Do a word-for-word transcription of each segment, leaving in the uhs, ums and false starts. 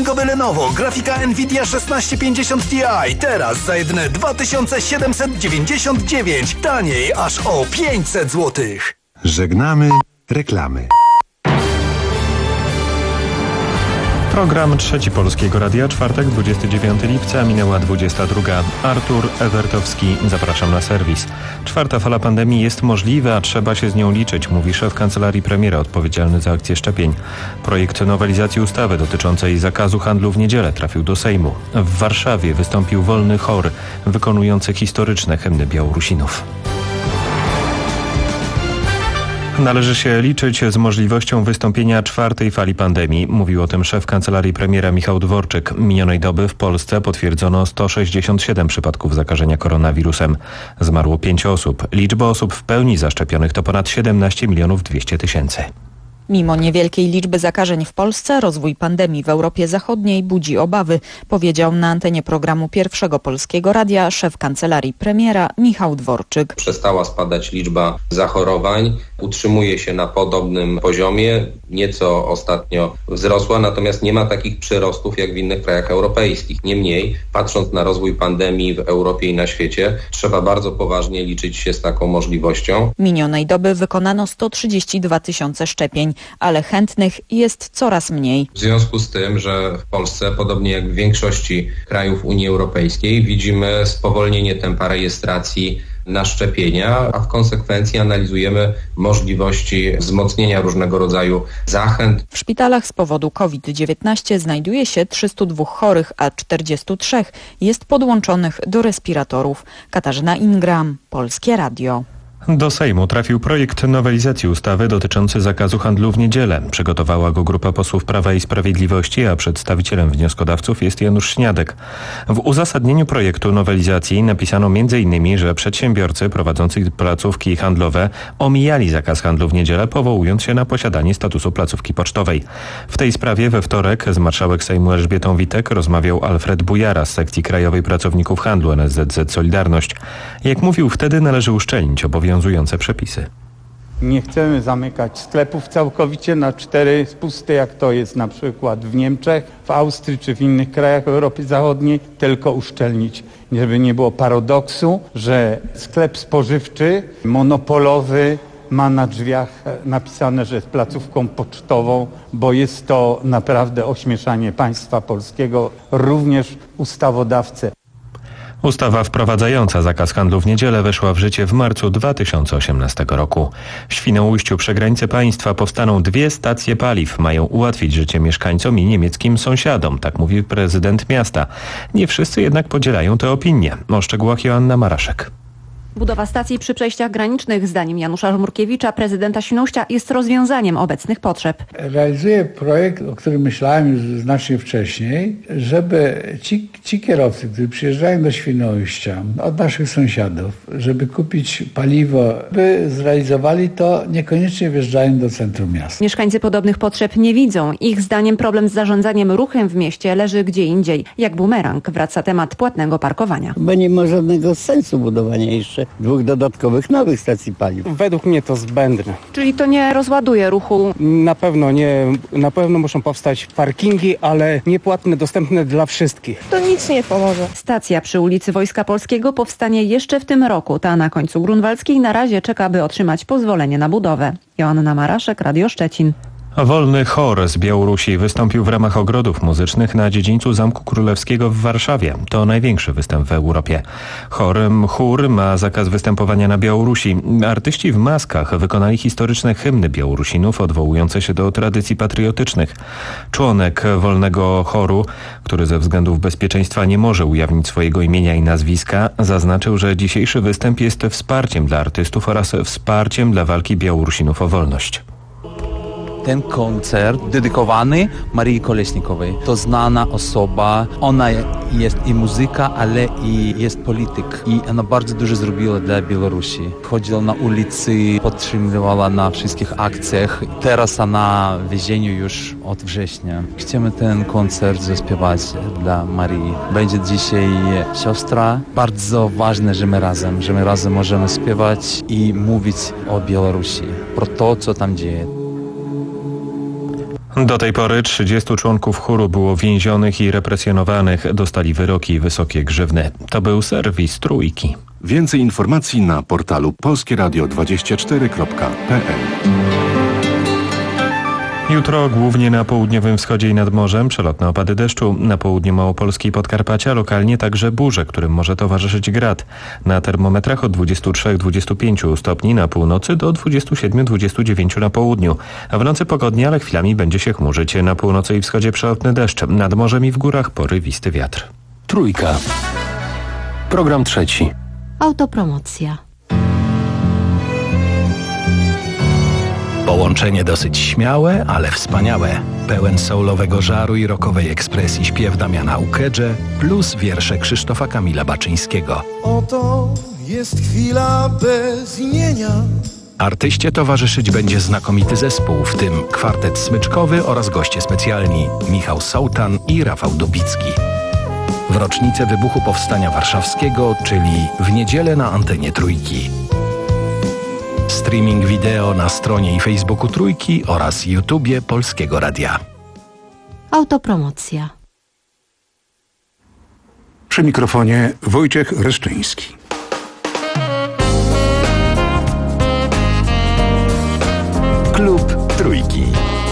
gamingowy Lenovo, grafika Nvidia szesnaście pięćdziesiąt Ti. Teraz za jedyne dwa tysiące siedemset dziewięćdziesiąt dziewięć. Taniej aż o pięćset złotych. Żegnamy reklamy. Program Trzeci Polskiego Radia, czwartek, dwudziestego dziewiątego lipca, minęła dwudziesta druga. Artur Ewertowski, zapraszam na serwis. Czwarta fala pandemii jest możliwa, a trzeba się z nią liczyć, mówi szef Kancelarii Premiera odpowiedzialny za akcję szczepień. Projekt nowelizacji ustawy dotyczącej zakazu handlu w niedzielę trafił do Sejmu. W Warszawie wystąpił wolny chór wykonujący historyczne hymny Białorusinów. Należy się liczyć z możliwością wystąpienia czwartej fali pandemii. Mówił o tym szef Kancelarii Premiera Michał Dworczyk. Minionej doby w Polsce potwierdzono sto sześćdziesiąt siedem przypadków zakażenia koronawirusem. Zmarło pięć osób. Liczba osób w pełni zaszczepionych to ponad siedemnaście milionów dwieście tysięcy. Mimo niewielkiej liczby zakażeń w Polsce, rozwój pandemii w Europie Zachodniej budzi obawy, powiedział na antenie programu Pierwszego Polskiego Radia szef Kancelarii Premiera Michał Dworczyk. Przestała spadać liczba zachorowań, utrzymuje się na podobnym poziomie, nieco ostatnio wzrosła, natomiast nie ma takich przyrostów jak w innych krajach europejskich. Niemniej, patrząc na rozwój pandemii w Europie i na świecie, trzeba bardzo poważnie liczyć się z taką możliwością. Minionej doby wykonano sto trzydzieści dwa tysiące szczepień, ale chętnych jest coraz mniej. W związku z tym, że w Polsce, podobnie jak w większości krajów Unii Europejskiej, widzimy spowolnienie tempa rejestracji na szczepienia, a w konsekwencji analizujemy możliwości wzmocnienia różnego rodzaju zachęt. W szpitalach z powodu kowid dziewiętnaście znajduje się trzystu dwóch chorych, a czterdziestu trzech jest podłączonych do respiratorów. Katarzyna Ingram, Polskie Radio. Do Sejmu trafił projekt nowelizacji ustawy dotyczący zakazu handlu w niedzielę. Przygotowała go grupa posłów Prawa i Sprawiedliwości, a przedstawicielem wnioskodawców jest Janusz Śniadek. W uzasadnieniu projektu nowelizacji napisano między innymi, że przedsiębiorcy prowadzący placówki handlowe omijali zakaz handlu w niedzielę, powołując się na posiadanie statusu placówki pocztowej. W tej sprawie we wtorek z marszałek Sejmu Elżbietą Witek rozmawiał Alfred Bujara z sekcji Krajowej Pracowników Handlu N S Z Z Solidarność. Jak mówił wtedy, należy uszczelnić obowiązujące przepisy. Nie chcemy zamykać sklepów całkowicie na cztery spusty, jak to jest na przykład w Niemczech, w Austrii czy w innych krajach Europy Zachodniej, tylko uszczelnić, żeby nie było paradoksu, że sklep spożywczy, monopolowy ma na drzwiach napisane, że jest placówką pocztową, bo jest to naprawdę ośmieszanie państwa polskiego, również ustawodawcę. Ustawa wprowadzająca zakaz handlu w niedzielę weszła w życie w marcu dwa tysiące osiemnastego roku. W Świnoujściu przy granicy państwa powstaną dwie stacje paliw. Mają ułatwić życie mieszkańcom i niemieckim sąsiadom, tak mówi prezydent miasta. Nie wszyscy jednak podzielają tę opinię. O szczegółach Joanna Maraszek. Budowa stacji przy przejściach granicznych, zdaniem Janusza Żmurkiewicza, prezydenta Świnoujścia, jest rozwiązaniem obecnych potrzeb. Realizuję projekt, o którym myślałem już znacznie wcześniej, żeby ci, ci kierowcy, którzy przyjeżdżają do Świnoujścia od naszych sąsiadów, żeby kupić paliwo, by zrealizowali to, niekoniecznie wjeżdżają do centrum miasta. Mieszkańcy podobnych potrzeb nie widzą. Ich zdaniem problem z zarządzaniem ruchem w mieście leży gdzie indziej. Jak bumerang wraca temat płatnego parkowania. Bo nie ma żadnego sensu budowania jeszcze dwóch dodatkowych nowych stacji paliw. Według mnie to zbędne. Czyli to nie rozładuje ruchu? Na pewno nie. Na pewno muszą powstać parkingi, ale niepłatne, dostępne dla wszystkich. To nic nie pomoże. Stacja przy ulicy Wojska Polskiego powstanie jeszcze w tym roku. Ta na końcu Grunwaldzkiej na razie czeka, by otrzymać pozwolenie na budowę. Joanna Maraszek, Radio Szczecin. Wolny chór z Białorusi wystąpił w ramach ogrodów muzycznych na dziedzińcu Zamku Królewskiego w Warszawie. To największy występ w Europie. Chór, chór ma zakaz występowania na Białorusi. Artyści w maskach wykonali historyczne hymny Białorusinów odwołujące się do tradycji patriotycznych. Członek wolnego chóru, który ze względów bezpieczeństwa nie może ujawnić swojego imienia i nazwiska, zaznaczył, że dzisiejszy występ jest wsparciem dla artystów oraz wsparciem dla walki Białorusinów o wolność. Ten koncert dedykowany Marii Koleśnikowej. To znana osoba. Ona jest i muzyka, ale i jest polityk. I ona bardzo dużo zrobiła dla Białorusi. Chodziła na ulicy, podtrzymywała na wszystkich akcjach. Teraz ona w więzieniu już od września. Chcemy ten koncert zaśpiewać dla Marii. Będzie dzisiaj siostra. Bardzo ważne, że my razem, że my razem możemy śpiewać i mówić o Białorusi. Pro to, co tam dzieje. Do tej pory trzydziestu członków chóru było więzionych i represjonowanych. Dostali wyroki i wysokie grzywny. To był serwis Trójki. Więcej informacji na portalu polskie radio dwadzieścia cztery kropka p l. Jutro głównie na południowym wschodzie i nad morzem przelotne opady deszczu. Na południu Małopolski i Podkarpacia lokalnie także burze, którym może towarzyszyć grad. Na termometrach od dwudziestu trzech do dwudziestu pięciu stopni na północy do dwudziestu siedmiu do dwudziestu dziewięciu na południu. A w nocy pogodnie, ale chwilami będzie się chmurzyć. Na północy i wschodzie przelotny deszcz. Nad morzem i w górach porywisty wiatr. Trójka. Program trzeci. Autopromocja. Połączenie dosyć śmiałe, ale wspaniałe. Pełen soulowego żaru i rockowej ekspresji śpiew Damiana Ukedże plus wiersze Krzysztofa Kamila Baczyńskiego. Oto jest chwila bez imienia. Artyście towarzyszyć będzie znakomity zespół, w tym kwartet smyczkowy oraz goście specjalni Michał Sołtan i Rafał Dubicki. W rocznicę wybuchu Powstania Warszawskiego, czyli w niedzielę na antenie Trójki. Streaming wideo na stronie i Facebooku Trójki oraz YouTubie Polskiego Radia. Autopromocja. Przy mikrofonie Wojciech Reszczyński. Klub Trójki.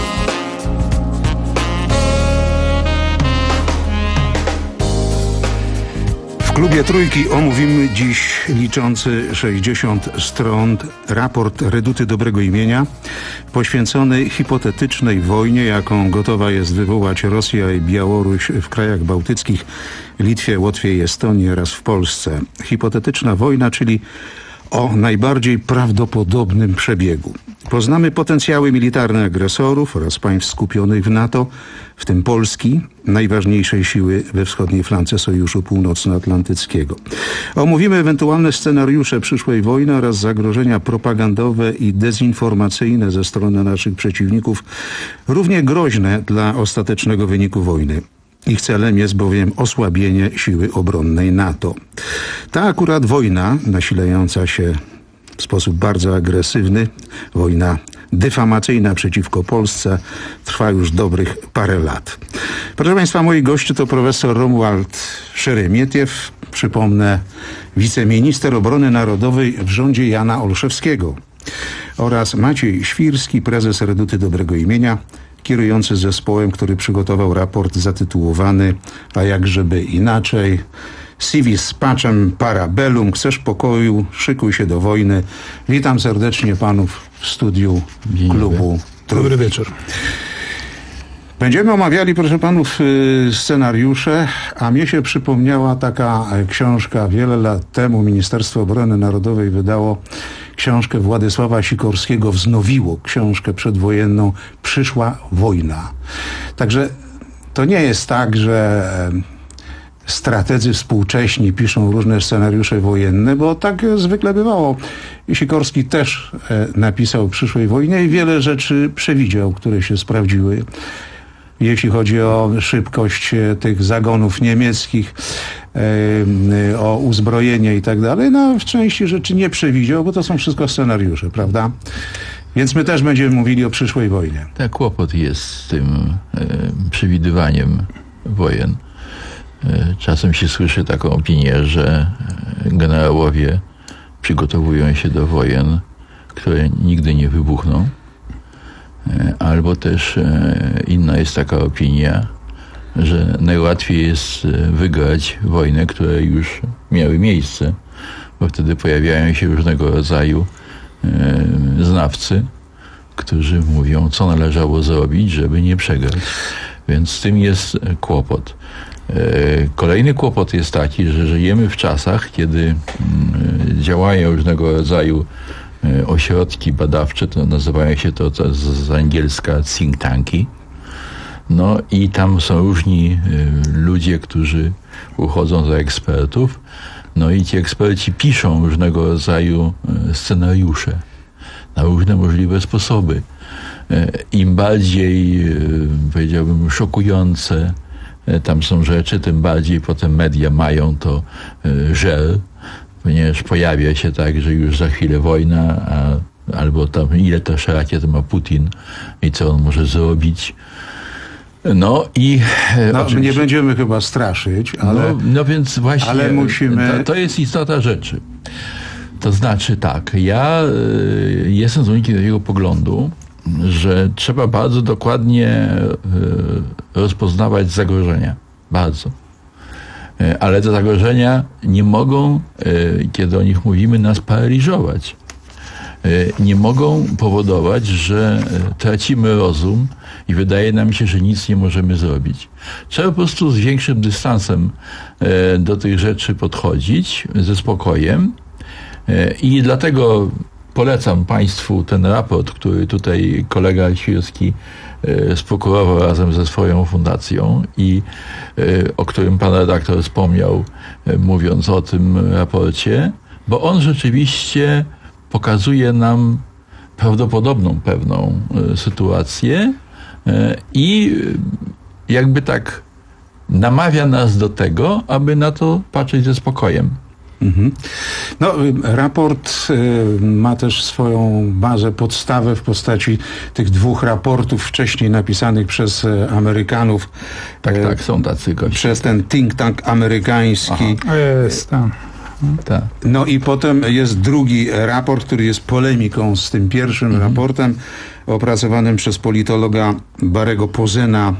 W klubie Trójki omówimy dziś liczący sześćdziesiąt stron raport Reduty Dobrego Imienia poświęcony hipotetycznej wojnie, jaką gotowa jest wywołać Rosja i Białoruś w krajach bałtyckich, Litwie, Łotwie i Estonii oraz w Polsce. Hipotetyczna wojna, czyli o najbardziej prawdopodobnym przebiegu. Poznamy potencjały militarne agresorów oraz państw skupionych w NATO, w tym Polski, najważniejszej siły we wschodniej flance Sojuszu Północnoatlantyckiego. Omówimy ewentualne scenariusze przyszłej wojny oraz zagrożenia propagandowe i dezinformacyjne ze strony naszych przeciwników, równie groźne dla ostatecznego wyniku wojny. Ich celem jest bowiem osłabienie siły obronnej NATO. Ta akurat wojna, nasilająca się w sposób bardzo agresywny, wojna dyfamacyjna przeciwko Polsce, trwa już dobrych parę lat. Proszę Państwa, moi goście to profesor Romuald Szeremietiew, przypomnę, wiceminister obrony narodowej w rządzie Jana Olszewskiego, oraz Maciej Świrski, prezes Reduty Dobrego Imienia, kierujący zespołem, który przygotował raport zatytułowany A jakżeby inaczej, Civis pacem parabellum, chcesz pokoju, szykuj się do wojny. Witam serdecznie panów w studiu klubu Trójki. Dobry wieczór. Będziemy omawiali, proszę panów, scenariusze, a mnie się przypomniała taka książka. Wiele lat temu Ministerstwo Obrony Narodowej wydało książkę Władysława Sikorskiego, wznowiło książkę przedwojenną Przyszła wojna. Także to nie jest tak, że strategzy współcześni piszą różne scenariusze wojenne, bo tak zwykle bywało. Sikorski też napisał o przyszłej wojnie i wiele rzeczy przewidział, które się sprawdziły. Jeśli chodzi o szybkość tych zagonów niemieckich, o uzbrojenie i tak dalej, no w części rzeczy nie przewidział, bo to są wszystko scenariusze, prawda? Więc my też będziemy mówili o przyszłej wojnie. Tak, kłopot jest z tym e, przewidywaniem wojen. E, czasem się słyszy taką opinię, że generałowie przygotowują się do wojen, które nigdy nie wybuchną. E, albo też e, inna jest taka opinia, że najłatwiej jest wygrać wojny, które już miały miejsce, bo wtedy pojawiają się różnego rodzaju e, znawcy, którzy mówią, co należało zrobić, żeby nie przegrać. Więc z tym jest kłopot. E, kolejny kłopot jest taki, że żyjemy w czasach, kiedy e, działają różnego rodzaju e, ośrodki badawcze, to nazywają się to, to z, z angielska think tanki. No i tam są różni y, ludzie, którzy uchodzą za ekspertów. No i ci eksperci piszą różnego rodzaju y, scenariusze na różne możliwe sposoby. Y, Im bardziej, y, powiedziałbym, szokujące y, tam są rzeczy, tym bardziej potem media mają to y, żel, ponieważ pojawia się tak, że już za chwilę wojna, a, albo tam ile też rakiet ma Putin i co on może zrobić. No i no, nie będziemy chyba straszyć, ale, no, no więc właśnie ale musimy... to, to jest istota rzeczy. To znaczy tak, ja y, jestem zwolennikiem takiego poglądu, że trzeba bardzo dokładnie y, rozpoznawać zagrożenia. Bardzo. Y, ale te zagrożenia nie mogą, y, kiedy o nich mówimy, nas paraliżować. Y, nie mogą powodować, że y, tracimy rozum i wydaje nam się, że nic nie możemy zrobić. Trzeba po prostu z większym dystansem y, do tych rzeczy podchodzić, ze spokojem. I dlatego polecam Państwu ten raport, który tutaj kolega Świrski sprokurował razem ze swoją fundacją i o którym pan redaktor wspomniał, mówiąc o tym raporcie, bo on rzeczywiście pokazuje nam prawdopodobną pewną sytuację i jakby tak namawia nas do tego, aby na to patrzeć ze spokojem. Mhm. No, raport y, ma też swoją bazę, podstawę w postaci tych dwóch raportów wcześniej napisanych przez y, Amerykanów. Tak, y, tak, są tacy goście. Przez ten think tank amerykański. Aha. Jest, tak. Tak. No i potem jest drugi raport, który jest polemiką z tym pierwszym mhm. raportem, opracowanym przez politologa Barry'ego Posena,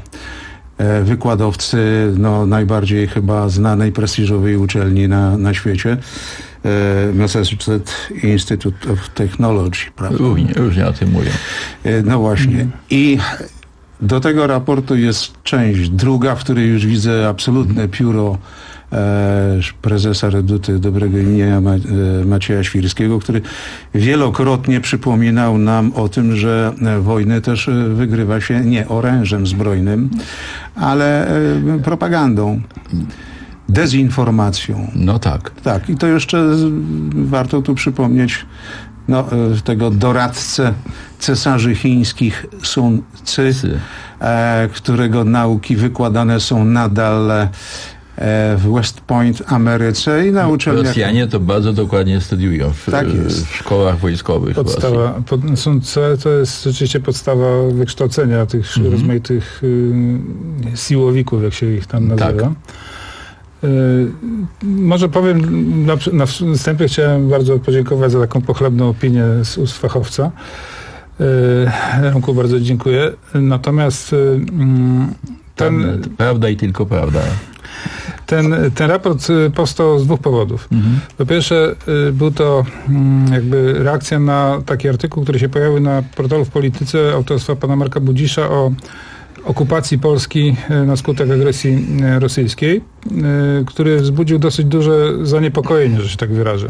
wykładowcy no, najbardziej chyba znanej, prestiżowej uczelni na, na świecie, e, Massachusetts Institute of Technology. Prawda? Różnie, różnie o tym mówią. E, no właśnie. Mm. I do tego raportu jest część druga, w której już widzę absolutne pióro e, prezesa Reduty Dobrego Imienia Ma, e, Macieja Świrskiego, który wielokrotnie przypominał nam o tym, że wojny też wygrywa się nie orężem zbrojnym, ale e, propagandą, dezinformacją. No tak. Tak, i to jeszcze z, warto tu przypomnieć no, e, tego doradcę cesarzy chińskich Sun Tzu, e, którego nauki wykładane są nadal e, w West Point, Ameryce i na uczelniach. Rosjanie to bardzo dokładnie studiują w, tak jest. w szkołach wojskowych. Podstawa, pod, Sun Tzu to jest rzeczywiście podstawa wykształcenia tych mm-hmm. rozmaitych y, siłowików, jak się ich tam nazywa. Tak. Y, może powiem, na, na wstępie chciałem bardzo podziękować za taką pochlebną opinię z ust fachowca. Remku, bardzo dziękuję. Natomiast ten... Prawda i tylko prawda. Ten, ten raport powstał z dwóch powodów. Mhm. Po pierwsze, był to jakby reakcja na taki artykuł, który się pojawił na portalu W Polityce autorstwa pana Marka Budzisza o okupacji Polski na skutek agresji rosyjskiej, który wzbudził dosyć duże zaniepokojenie, że się tak wyrażę.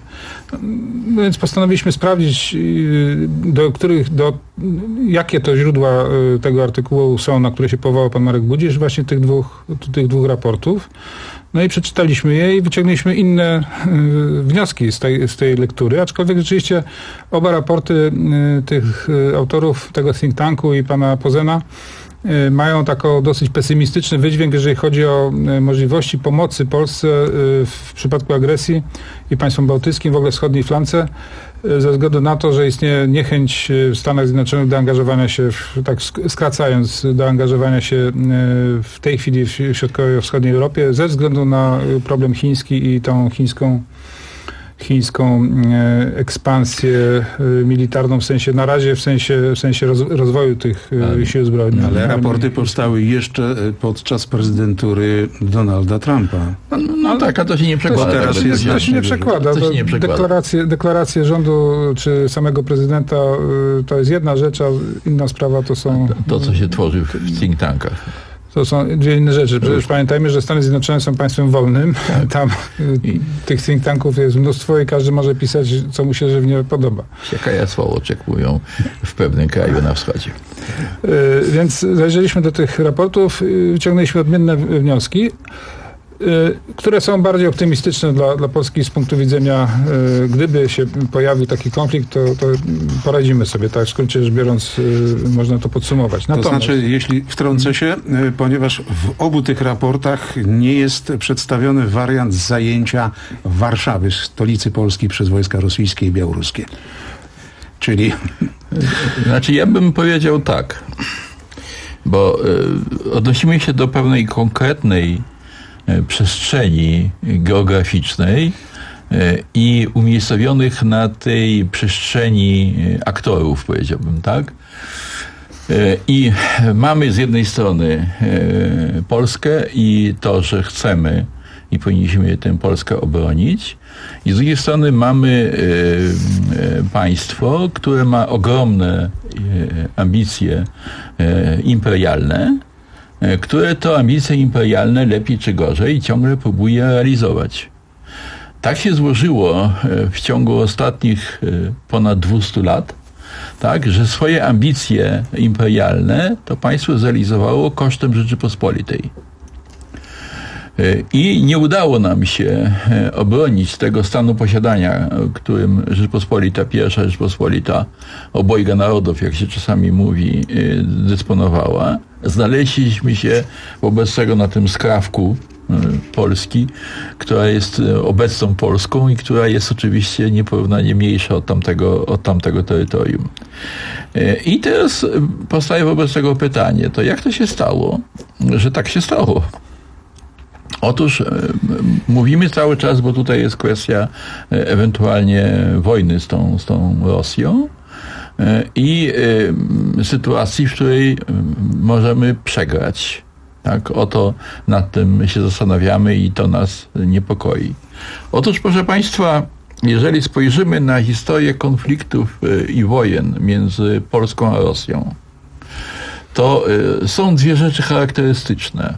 No więc postanowiliśmy sprawdzić, do których, do, jakie to źródła tego artykułu są, na które się powołał pan Marek Budzisz, właśnie tych dwóch, tych dwóch raportów. No i przeczytaliśmy je i wyciągnęliśmy inne y, wnioski z tej, z tej lektury, aczkolwiek rzeczywiście oba raporty y, tych y, autorów tego think tanku i pana Posena y, mają taką dosyć pesymistyczny wydźwięk, jeżeli chodzi o y, możliwości pomocy Polsce y, w przypadku agresji i państwom bałtyckim, w ogóle wschodniej flance, y, ze względu na to, że istnieje niechęć w Stanach Zjednoczonych do angażowania się, w, tak skracając, do angażowania się y, w tej chwili w środkowej i wschodniej Europie ze względu na problem chiński i tą chińską chińską e, ekspansję e, militarną w sensie, na razie w sensie, w sensie roz, rozwoju tych e, sił zbrojnych. Ale raporty powstały jeszcze podczas prezydentury Donalda Trumpa. No, no tak, a to się nie przekłada. To, teraz tak, jest, to się nie przekłada. To się nie przekłada. Deklaracje, deklaracje rządu czy samego prezydenta to jest jedna rzecz, a inna sprawa to są... To, to co się tworzy w think tankach. To są dwie inne rzeczy. Przecież pamiętajmy, że Stany Zjednoczone są państwem wolnym. Tak. Tam I... tych think tanków jest mnóstwo i każdy może pisać, co mu się żywnie podoba. Jaka jasła oczekują w pewnym kraju na wschodzie. Yy, więc zajrzeliśmy do tych raportów, yy, wyciągnęliśmy odmienne wnioski, yy, które są bardziej optymistyczne dla, dla Polski z punktu widzenia, yy, gdyby się pojawił taki konflikt, to, to poradzimy sobie, tak w skrócie rzecz biorąc, yy, można to podsumować. Natomiast... To znaczy, jeśli wtrącę się, yy, ponieważ w obu tych raportach nie jest przedstawiony wariant zajęcia Warszawy, stolicy Polski, przez wojska rosyjskie i białoruskie. Czyli... Znaczy, ja bym powiedział tak. bo y, odnosimy się do pewnej konkretnej y, przestrzeni geograficznej y, i umiejscowionych na tej przestrzeni y, aktorów, powiedziałbym, tak? Y, I mamy z jednej strony y, Polskę i to, że chcemy i powinniśmy tę Polskę obronić. I z drugiej strony mamy y, y, państwo, które ma ogromne y, ambicje y, imperialne, y, które to ambicje imperialne lepiej czy gorzej ciągle próbuje realizować. Tak się złożyło y, w ciągu ostatnich y, ponad dwieście lat, tak, że swoje ambicje imperialne to państwo zrealizowało kosztem Rzeczypospolitej. I nie udało nam się obronić tego stanu posiadania, którym Rzeczpospolita, pierwsza Rzeczpospolita obojga narodów, jak się czasami mówi, dysponowała. Znaleźliśmy się wobec tego na tym skrawku Polski, która jest obecną Polską i która jest oczywiście nieporównanie mniejsza od tamtego, od tamtego terytorium. I teraz powstaje wobec tego pytanie, to jak to się stało, że tak się stało? Otóż e, mówimy cały czas, bo tutaj jest kwestia e, ewentualnie wojny z tą, z tą Rosją e, i e, sytuacji, w której e, możemy przegrać. Tak, oto nad tym się zastanawiamy i to nas niepokoi. Otóż, proszę Państwa, jeżeli spojrzymy na historię konfliktów e, i wojen między Polską a Rosją, to e, są dwie rzeczy charakterystyczne.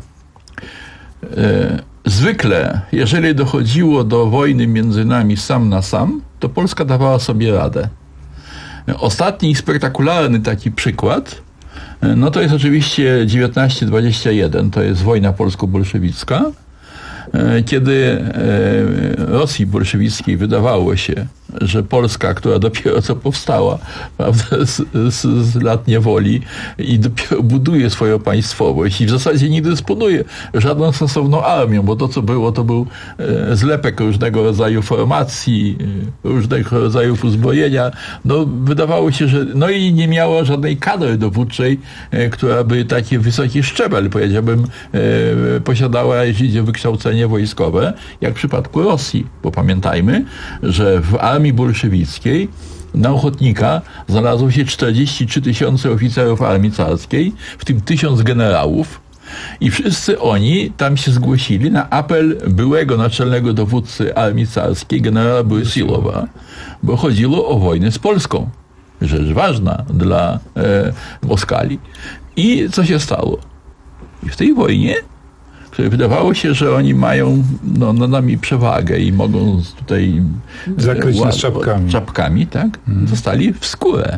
Zwykle, jeżeli dochodziło do wojny między nami sam na sam, to Polska dawała sobie radę. Ostatni spektakularny taki przykład, no to jest oczywiście dziewiętnaście dwadzieścia jeden, to jest wojna polsko-bolszewicka, kiedy Rosji bolszewickiej wydawało się, że Polska, która dopiero co powstała, prawda, z, z, z lat niewoli i dopiero buduje swoją państwowość i w zasadzie nie dysponuje żadną sensowną armią, bo to, co było, to był zlepek różnego rodzaju formacji, różnego rodzaju uzbrojenia. No, wydawało się, że no i nie miała żadnej kadry dowódczej, która by taki wysoki szczebel, powiedziałbym, posiadała, jeśli idzie o wykształcenie wojskowe, jak w przypadku Rosji. Bo pamiętajmy, że w armii bolszewickiej na ochotnika znalazło się czterdzieści trzy tysiące oficerów armii carskiej, w tym tysiąc generałów, i wszyscy oni tam się zgłosili na apel byłego naczelnego dowódcy armii carskiej, generała Borysilowa, bo chodziło o wojnę z Polską. Rzecz ważna dla e, Moskali. I co się stało? I w tej wojnie, które wydawało się, że oni mają no, nad nami przewagę i mogą tutaj zakryć nas czapkami. czapkami, tak? Hmm. Zostali w skórę.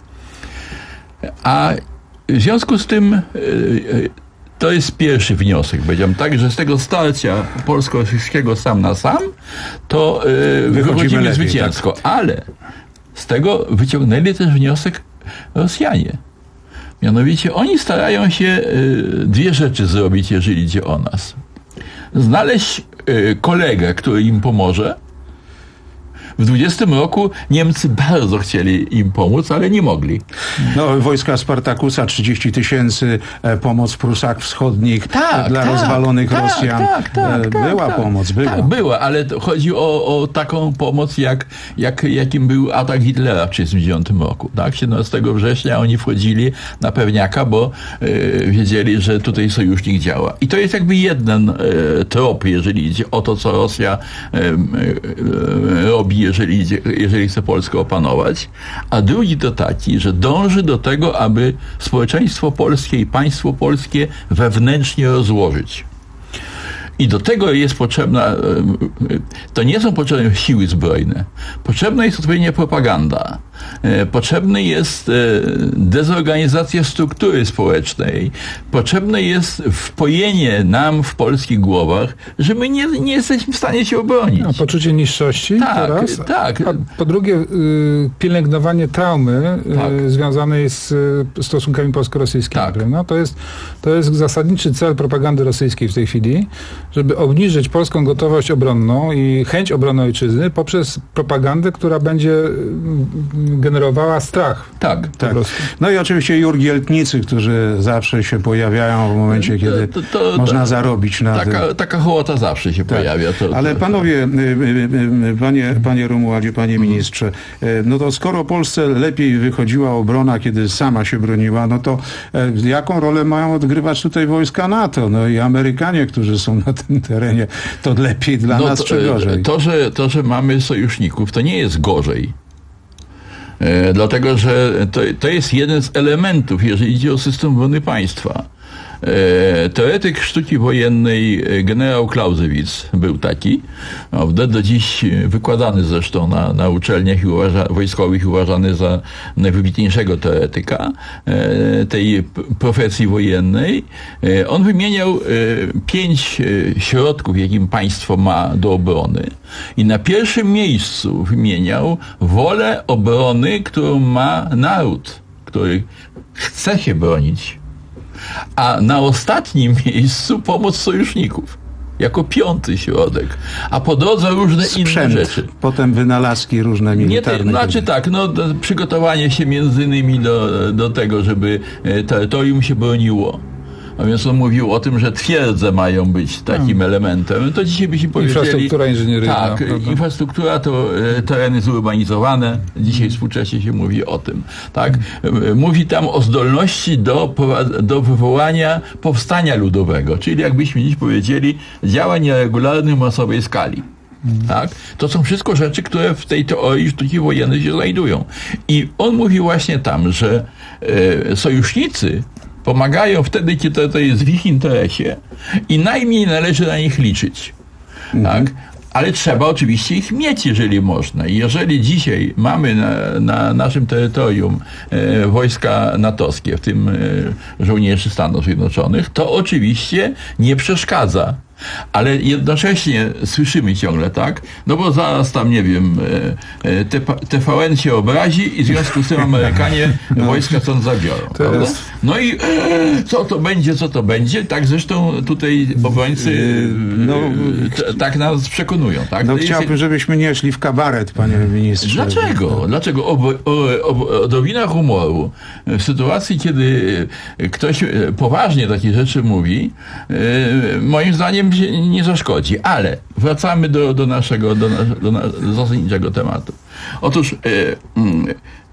A w związku z tym y, to jest pierwszy wniosek, powiedziałem tak, że z tego starcia polsko-rosyjskiego sam na sam to y, wychodzimy lepiej, zwycięsko. Tak. Ale z tego wyciągnęli też wniosek Rosjanie. Mianowicie oni starają się y, dwie rzeczy zrobić, jeżeli idzie o nas. Znaleźć y, kolegę, który im pomoże. W dwudziestym roku Niemcy bardzo chcieli im pomóc, ale nie mogli. No, wojska Spartakusa, trzydzieści tysięcy, e, pomoc w Prusach Wschodnich tak, dla tak, rozwalonych tak, Rosjan. Tak, tak, e, tak, była tak, pomoc, była. Tak, była, ale chodzi o, o taką pomoc, jak, jak, jakim był atak Hitlera w tysiąc dziewięćset trzydziestym dziewiątym roku. Tak? siedemnastego września oni wchodzili na pewniaka, bo e, wiedzieli, że tutaj sojusznik działa. I to jest jakby jeden e, trop, jeżeli idzie o to, co Rosja e, e, robi, jeżeli, idzie, jeżeli chce Polskę opanować, a drugi to taki, że dąży do tego, aby społeczeństwo polskie i państwo polskie wewnętrznie rozłożyć. I do tego jest potrzebna, to nie są potrzebne siły zbrojne. Potrzebna jest odpowiednia propaganda. Potrzebna jest dezorganizacja struktury społecznej. Potrzebne jest wpojenie nam w polskich głowach, że my nie, nie jesteśmy w stanie się obronić. A poczucie niższości tak, teraz? Tak. A po drugie, y, pielęgnowanie traumy tak. y, związanej z y, stosunkami polsko-rosyjskimi. Tak. No, to jest, to jest zasadniczy cel propagandy rosyjskiej w tej chwili, żeby obniżyć polską gotowość obronną i chęć obrony ojczyzny poprzez propagandę, która będzie generowała strach. Tak, tak. No i oczywiście jurgieltnicy, którzy zawsze się pojawiają w momencie, kiedy to, to, to, można to, zarobić na taka, tym. Taka hołota zawsze się tak. pojawia. To, Ale to, panowie, panie, panie Romualdzie, panie ministrze, no to skoro Polsce lepiej wychodziła obrona, kiedy sama się broniła, no to jaką rolę mają odgrywać tutaj wojska NATO? No i Amerykanie, którzy są na tym terenie, to lepiej dla no nas to, czy gorzej? To że, to, że mamy sojuszników, to nie jest gorzej. E, dlatego, że to, to jest jeden z elementów, jeżeli idzie o system obrony państwa. E, teoretyk sztuki wojennej generał Clausewitz był taki, prawda, do dziś wykładany zresztą na, na uczelniach i uważa, wojskowych i uważany za najwybitniejszego teoretyka e, tej profesji wojennej. E, on wymieniał e, pięć e, środków, jakim państwo ma do obrony. I na pierwszym miejscu wymieniał wolę obrony, którą ma naród, który chce się bronić. A na ostatnim miejscu pomoc sojuszników. Jako piąty środek. A po drodze różne Sprzęt, inne rzeczy. Potem wynalazki różne militarne. Nie, znaczy tak, no, przygotowanie się między innymi do, do tego, żeby terytorium się broniło. A więc on mówił o tym, że twierdze mają być takim hmm. elementem. To dzisiaj byśmy powiedzieli... Infrastruktura inżynieryjna. Tak, prawda? Infrastruktura to e, tereny zurbanizowane. Dzisiaj hmm. współcześnie się mówi o tym. Tak? Hmm. Mówi tam o zdolności do, do wywołania powstania ludowego. Czyli jakbyśmy dziś powiedzieli, działań nieregularnych masowej skali. Hmm. Tak? To są wszystko rzeczy, które w tej teorii sztuki wojennej się znajdują. I on mówi właśnie tam, że e, sojusznicy pomagają wtedy, kiedy to jest w ich interesie i najmniej należy na nich liczyć. Mhm. Tak? Ale trzeba oczywiście ich mieć, jeżeli można. I jeżeli dzisiaj mamy na, na naszym terytorium e, wojska natowskie, w tym e, żołnierzy Stanów Zjednoczonych, to oczywiście nie przeszkadza. Ale jednocześnie słyszymy ciągle, tak? No bo zaraz tam, nie wiem, T V N się obrazi i w związku z tym Amerykanie wojska stąd zabiorą. Jest... No i e, co to będzie, co to będzie? Tak zresztą tutaj obrońcy no, t, tak nas przekonują. Tak? No chciałbym, jest... żebyśmy nie szli w kabaret, panie ministrze. Dlaczego? Dlaczego? O, o, o, odrobina humoru. W sytuacji, kiedy ktoś poważnie takie rzeczy mówi, moim zdaniem nie zaszkodzi, ale wracamy do, do naszego, do, do, do zasadniczego tematu. Otóż e, mm,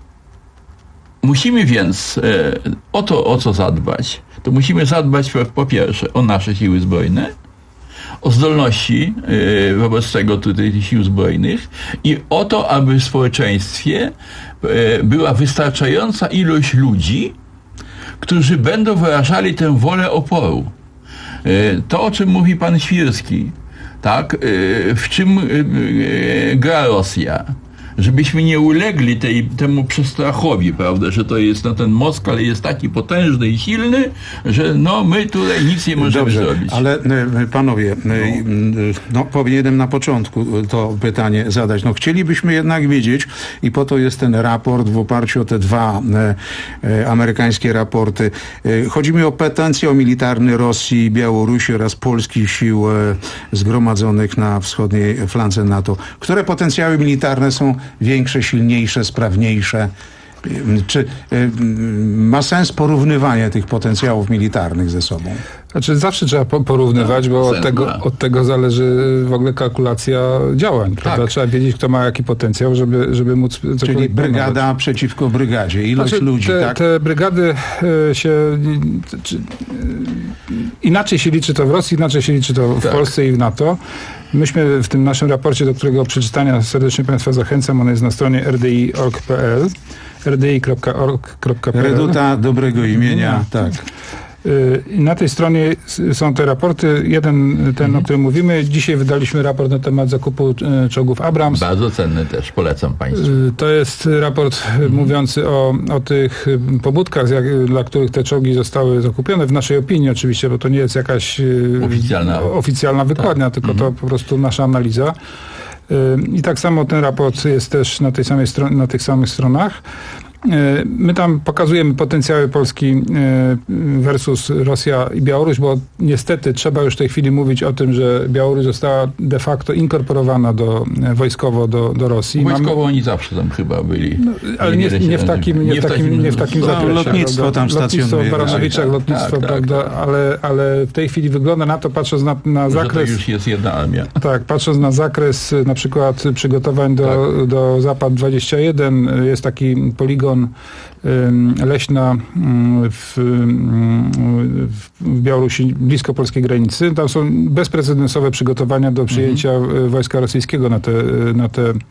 musimy więc e, o to, o co zadbać, to musimy zadbać po, po pierwsze o nasze siły zbrojne, o zdolności e, wobec tego tutaj sił zbrojnych i o to, aby w społeczeństwie e, była wystarczająca ilość ludzi, którzy będą wyrażali tę wolę oporu. To, o czym mówi pan Świrski, tak, w czym gra Rosja, żebyśmy nie ulegli tej, temu przestrachowi, prawda, że to jest, no ten Moskal jest taki potężny i silny, że no my tutaj nic nie możemy Dobrze, zrobić. Ale panowie, no. no powinienem na początku to pytanie zadać. No chcielibyśmy jednak wiedzieć i po to jest ten raport w oparciu o te dwa e, amerykańskie raporty. E, chodzi mi o potencjał militarny Rosji, Białorusi oraz polskich sił e, zgromadzonych na wschodniej flance NATO. Które potencjały militarne są większe, silniejsze, sprawniejsze? Czy y, ma sens porównywanie tych potencjałów militarnych ze sobą? Znaczy zawsze trzeba porównywać, no, bo od tego, od tego zależy w ogóle kalkulacja działań. Tak. Prawda? Trzeba wiedzieć, kto ma jaki potencjał, żeby, żeby móc... Czyli brygada planować. Przeciwko brygadzie. Ilość znaczy, ludzi, te, tak? Te brygady y, się... Czy, y, inaczej się liczy to w Rosji, inaczej się liczy to w tak. Polsce i w NATO. Myśmy w tym naszym raporcie, do którego przeczytania serdecznie Państwa zachęcam, on jest na stronie r d i kropka org kropka p l r d i kropka org kropka p l Reduta dobrego imienia, no, tak. Na tej stronie są te raporty. Jeden, ten, mhm. o którym mówimy. Dzisiaj wydaliśmy raport na temat zakupu czołgów Abrams. Bardzo cenny też, polecam Państwu. To jest raport mhm. mówiący o, o tych pobudkach, jak, dla których te czołgi zostały zakupione. W naszej opinii oczywiście, bo to nie jest jakaś oficjalna, oficjalna wykładnia, tak. tylko mhm. to po prostu nasza analiza. I tak samo ten raport jest też na, tej samej stron- na tych samych stronach. My tam pokazujemy potencjały Polski versus Rosja i Białoruś, bo niestety trzeba już w tej chwili mówić o tym, że Białoruś została de facto inkorporowana do, wojskowo do, do Rosji. Wojskowo Mamy... oni zawsze tam chyba byli. No, ale nie, nie, w takim, nie, w takim, nie w takim no, zakresie. Lotnictwo tam stacjonuje. Lotnictwo w Baranowiczach, lotnictwo, tak, prawda, tak, tak. Ale, ale w tej chwili wygląda na to, patrząc na, na zakres... Że to już jest jedna armia. Tak, patrząc na zakres na przykład przygotowań do, tak. do Zapad dwadzieścia jeden, jest taki poligon leśna w, w Białorusi, blisko polskiej granicy. Tam są bezprecedensowe przygotowania do przyjęcia mhm. wojska rosyjskiego na te, na te e,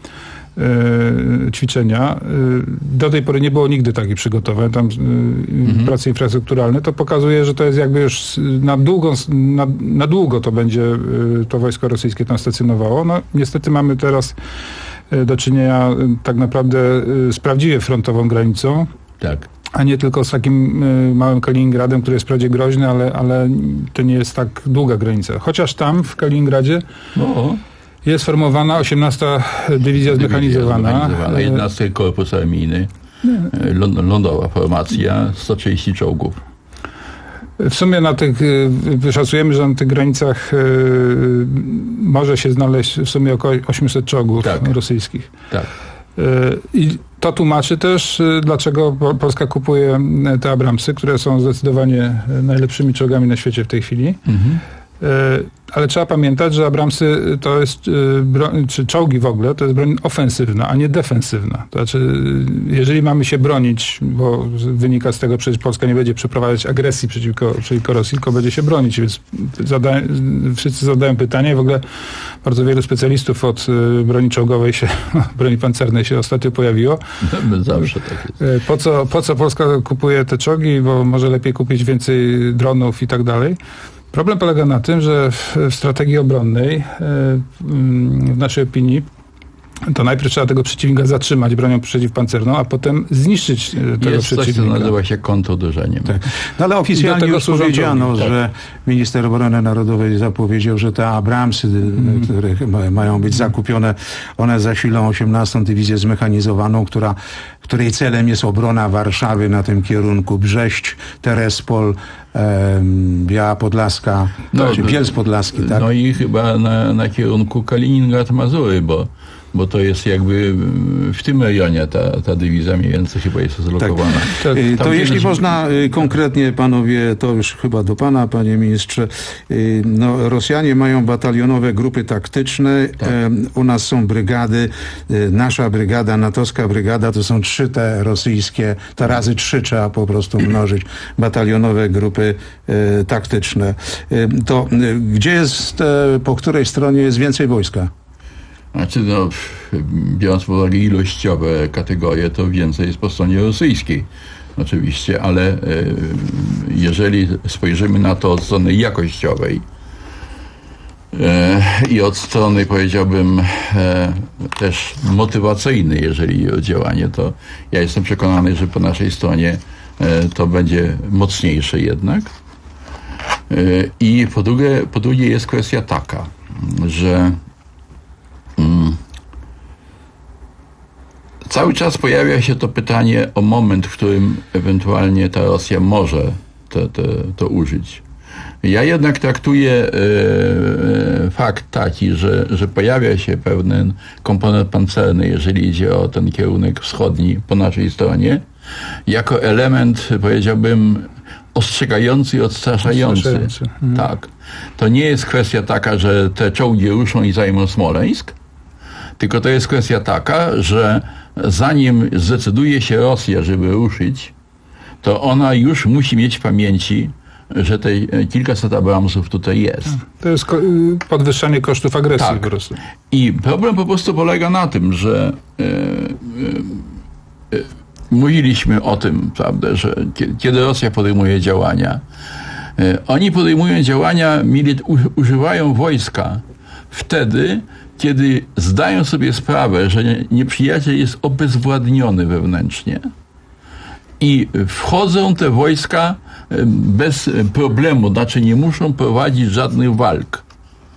ćwiczenia. Do tej pory nie było nigdy takich przygotowań. Tam mhm. prace infrastrukturalne. To pokazuje, że to jest jakby już na długo, na, na długo to będzie to wojsko rosyjskie tam stacjonowało. No, niestety mamy teraz do czynienia tak naprawdę z prawdziwie frontową granicą. Tak. A nie tylko z takim małym Kaliningradem, który jest wprawdzie groźny, ale, ale to nie jest tak długa granica. Chociaż tam w Kaliningradzie no. jest formowana osiemnasta Dywizja Zmechanizowana. jedenasty Korpus Armijny, lądowa formacja, sto trzydzieści czołgów. W sumie na tych, wyszacujemy, że na tych granicach y, może się znaleźć w sumie około osiemset czołgów tak. rosyjskich. Tak. Y, I to tłumaczy też, y, dlaczego Polska kupuje te Abramsy, które są zdecydowanie najlepszymi czołgami na świecie w tej chwili. Mhm. Y, ale trzeba pamiętać, że Abramsy to jest, y, broń, czy czołgi w ogóle, to jest broń ofensywna, a nie defensywna. To znaczy, jeżeli mamy się bronić, bo wynika z tego, że przecież Polska nie będzie przeprowadzać agresji przeciwko, przeciwko Rosji, tylko będzie się bronić, więc zada, wszyscy zadają pytanie, w ogóle bardzo wielu specjalistów od y, broni czołgowej się, broni pancernej się ostatnio pojawiło. Zawsze tak jest. Po co, po co Polska kupuje te czołgi, bo może lepiej kupić więcej dronów i tak dalej. Problem polega na tym, że w, w strategii obronnej, w naszej opinii, to najpierw trzeba tego przeciwnika zatrzymać bronią przeciwpancerną, a potem zniszczyć tego jest przeciwnika. Jest coś, co nazywa się kontruderzeniem. Tak. No ale oficjalnie już powiedziano, czołgi, że tak. minister obrony narodowej zapowiedział, że te Abramsy, mm. które mają być zakupione, one zasilą osiemnastą Dywizję Zmechanizowaną, która, której celem jest obrona Warszawy na tym kierunku Brześć, Terespol, Biała Podlaska, no, czy Bielsk Podlaski. Tak? No i chyba na, na kierunku Kaliningrad-Mazury, bo bo to jest jakby w tym rejonie ta, ta dywizja mniej więcej chyba jest zlokowana. Tak. To, to jeśli można konkretnie, panowie, to już chyba do pana, panie ministrze, no, Rosjanie mają batalionowe grupy taktyczne, tak. U nas są brygady, nasza brygada, natowska brygada, to są trzy te rosyjskie, to razy trzy trzeba po prostu mnożyć, batalionowe grupy taktyczne. To gdzie jest, po której stronie jest więcej wojska? Znaczy, no, biorąc pod uwagę ilościowe kategorie, to więcej jest po stronie rosyjskiej. Oczywiście, ale y, jeżeli spojrzymy na to od strony jakościowej y, i od strony, powiedziałbym, y, też motywacyjnej, jeżeli chodzi o działanie, to ja jestem przekonany, że po naszej stronie y, to będzie mocniejsze jednak. Y, I po drugie, po drugie jest kwestia taka, że cały czas pojawia się to pytanie o moment, w którym ewentualnie ta Rosja może to, to, to użyć. Ja jednak traktuję e, fakt taki, że, że pojawia się pewien komponent pancerny, jeżeli idzie o ten kierunek wschodni po naszej stronie, jako element, powiedziałbym, ostrzegający i odstraszający. odstraszający. Mhm. Tak. To nie jest kwestia taka, że te czołgi ruszą i zajmą Smoleńsk, tylko to jest kwestia taka, że zanim zdecyduje się Rosja, żeby ruszyć, to ona już musi mieć w pamięci, że te kilkaset Abramsów tutaj jest. To jest ko- podwyższanie kosztów agresji tak. po prostu. I problem po prostu polega na tym, że e, e, e, mówiliśmy o tym, prawda, że kiedy Rosja podejmuje działania, e, oni podejmują działania, milit, u, używają wojska wtedy, kiedy zdają sobie sprawę, że nieprzyjaciel jest obezwładniony wewnętrznie i wchodzą te wojska bez problemu, znaczy nie muszą prowadzić żadnych walk.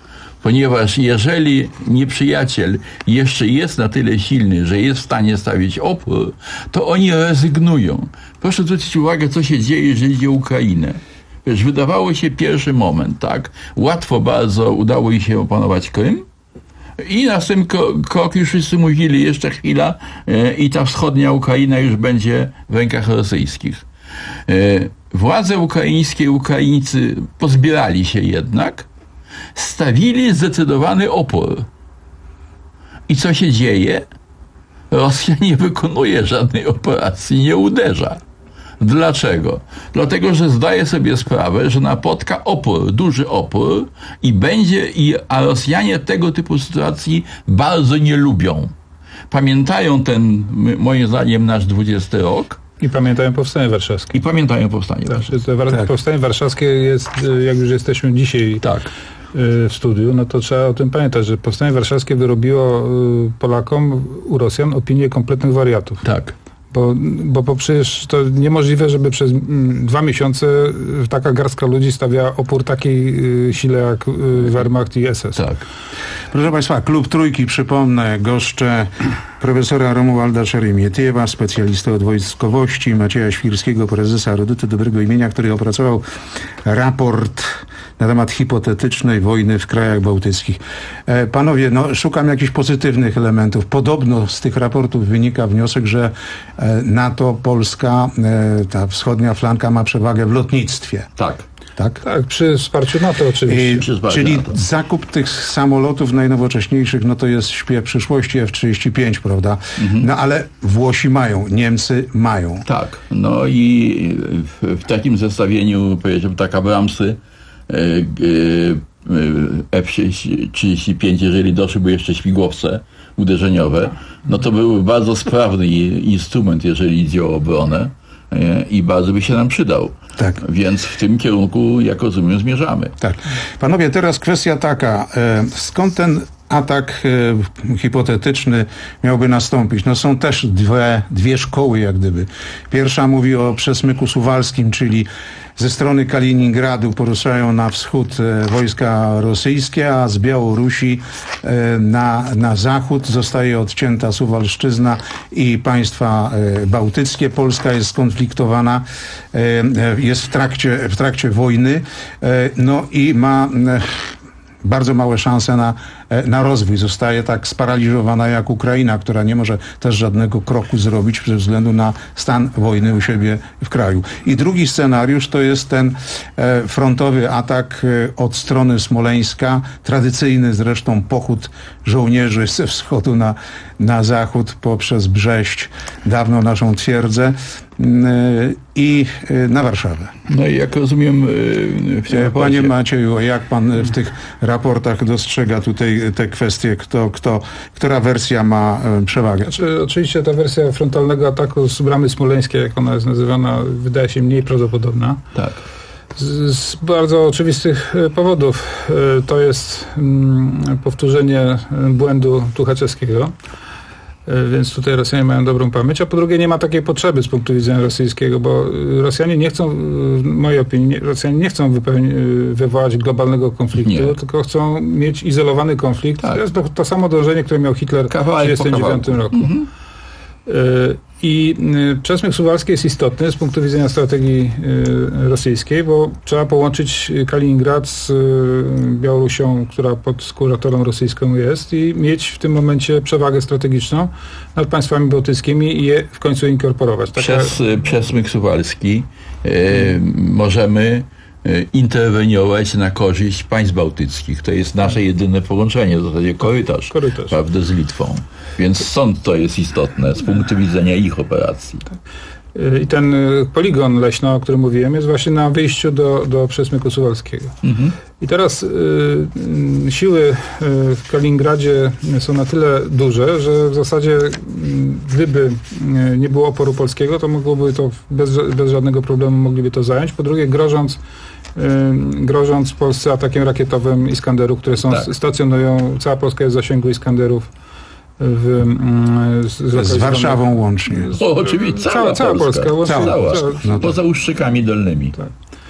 Ponieważ jeżeli nieprzyjaciel jeszcze jest na tyle silny, że jest w stanie stawić opór, to oni rezygnują. Proszę zwrócić uwagę, co się dzieje, jeżeli idzie o Ukrainę. Wiesz, wydawało się pierwszy moment, tak? Łatwo bardzo udało im się opanować Krym i następny krok już wszyscy mówili, jeszcze chwila e, i ta wschodnia Ukraina już będzie w rękach rosyjskich. E, władze ukraińskie, Ukraińcy pozbierali się jednak, stawili zdecydowany opór. I co się dzieje? Rosja nie wykonuje żadnej operacji, nie uderza. Dlaczego? Dlatego, że zdaje sobie sprawę, że napotka opór, duży opór i będzie, i, a Rosjanie tego typu sytuacji bardzo nie lubią. Pamiętają ten, moim zdaniem, nasz dwudziesty rok. I pamiętają Powstanie Warszawskie. I pamiętają Powstanie Warszawskie. Tak, tak. Powstanie Warszawskie jest, jak już jesteśmy dzisiaj tak. w studiu, no to trzeba o tym pamiętać, że Powstanie Warszawskie wyrobiło Polakom, u Rosjan, opinię kompletnych wariatów. Tak. Bo, bo, bo przecież to niemożliwe, żeby przez mm, dwa miesiące taka garstka ludzi stawia opór takiej y, sile jak y, Wehrmacht i S S. Tak. Proszę Państwa, Klub Trójki, przypomnę, goszczę profesora Romualda Szeremietiewa, specjalistę od wojskowości, Macieja Świrskiego, prezesa Reduty Dobrego Imienia, który opracował raport na temat hipotetycznej wojny w krajach bałtyckich. E, panowie, no, szukam jakichś pozytywnych elementów. Podobno z tych raportów wynika wniosek, że e, NATO, Polska, e, ta wschodnia flanka ma przewagę w lotnictwie. Tak. Tak? Tak, przy wsparciu NATO oczywiście. I, czyli NATO. Zakup tych samolotów najnowocześniejszych, no to jest śpiew przyszłości F trzydzieści pięć, prawda? Mhm. No ale Włosi mają, Niemcy mają. Tak, no i w, w takim zestawieniu, powiedziałbym tak, Abramsy, F trzydzieści pięć, jeżeli doszłyby jeszcze śmigłowce uderzeniowe, no to byłby bardzo sprawny instrument, jeżeli idzie o obronę i bardzo by się nam przydał. Tak. Więc w tym kierunku, jak rozumiem, zmierzamy. Tak. Panowie, teraz kwestia taka, skąd ten atak e, hipotetyczny miałby nastąpić? No są też dwie, dwie szkoły, jak gdyby. Pierwsza mówi o przesmyku suwalskim, czyli ze strony Kaliningradu poruszają na wschód e, wojska rosyjskie, a z Białorusi e, na, na zachód zostaje odcięta Suwalszczyzna i państwa e, bałtyckie. Polska jest skonfliktowana, e, jest w trakcie, w trakcie wojny, e, no i ma e, bardzo małe szanse na, na rozwój. Zostaje tak sparaliżowana jak Ukraina, która nie może też żadnego kroku zrobić ze względu na stan wojny u siebie w kraju. I drugi scenariusz to jest ten e, frontowy atak e, od strony Smoleńska, tradycyjny zresztą pochód żołnierzy ze wschodu na, na zachód poprzez Brześć, dawno naszą twierdzę, i na Warszawę. No i jak rozumiem w tym raporcie... Panie Macieju, jak pan w tych raportach dostrzega tutaj te kwestie, kto, kto, która wersja ma przewagę? Znaczy, oczywiście ta wersja frontalnego ataku z bramy smoleńskiej, jak ona jest nazywana, wydaje się mniej prawdopodobna. Tak. Z, z bardzo oczywistych powodów. To jest mm, powtórzenie błędu Tuchaczewskiego. Więc tutaj Rosjanie mają dobrą pamięć, a po drugie nie ma takiej potrzeby z punktu widzenia rosyjskiego, bo Rosjanie nie chcą, w mojej opinii, Rosjanie nie chcą wywołać globalnego konfliktu, nie. tylko chcą mieć izolowany konflikt. Tak. To jest to, to samo dążenie, które miał Hitler kawałek w tysiąc dziewięćset trzydziestym dziewiątym roku. Mhm. I przesmyk suwalski jest istotny z punktu widzenia strategii rosyjskiej, bo trzeba połączyć Kaliningrad z Białorusią, która pod kuratorą rosyjską jest, i mieć w tym momencie przewagę strategiczną nad państwami bałtyckimi i je w końcu inkorporować. Taka... Przez przesmyk suwalski e, możemy interweniować na korzyść państw bałtyckich. To jest nasze jedyne połączenie, w zasadzie korytarz, korytarz. Prawda, z Litwą. Więc stąd to jest istotne z punktu widzenia ich operacji. I ten poligon Leśno, o którym mówiłem, jest właśnie na wyjściu do, do przesmyku suwalskiego. Mhm. I teraz y, y, siły w Kaliningradzie są na tyle duże, że w zasadzie y, gdyby nie było oporu polskiego, to mogłoby to bez, bez żadnego problemu mogliby to zająć. Po drugie, grożąc grożąc Polsce atakiem rakietowym Iskanderów, które są tak. stacjonują, cała Polska jest w zasięgu Iskanderów w, z, z Warszawą łącznie. O, oczywiście, cała, cała, cała Polska. Polska. Cała, cała, cała. No poza Uszczykami Dolnymi. Tak.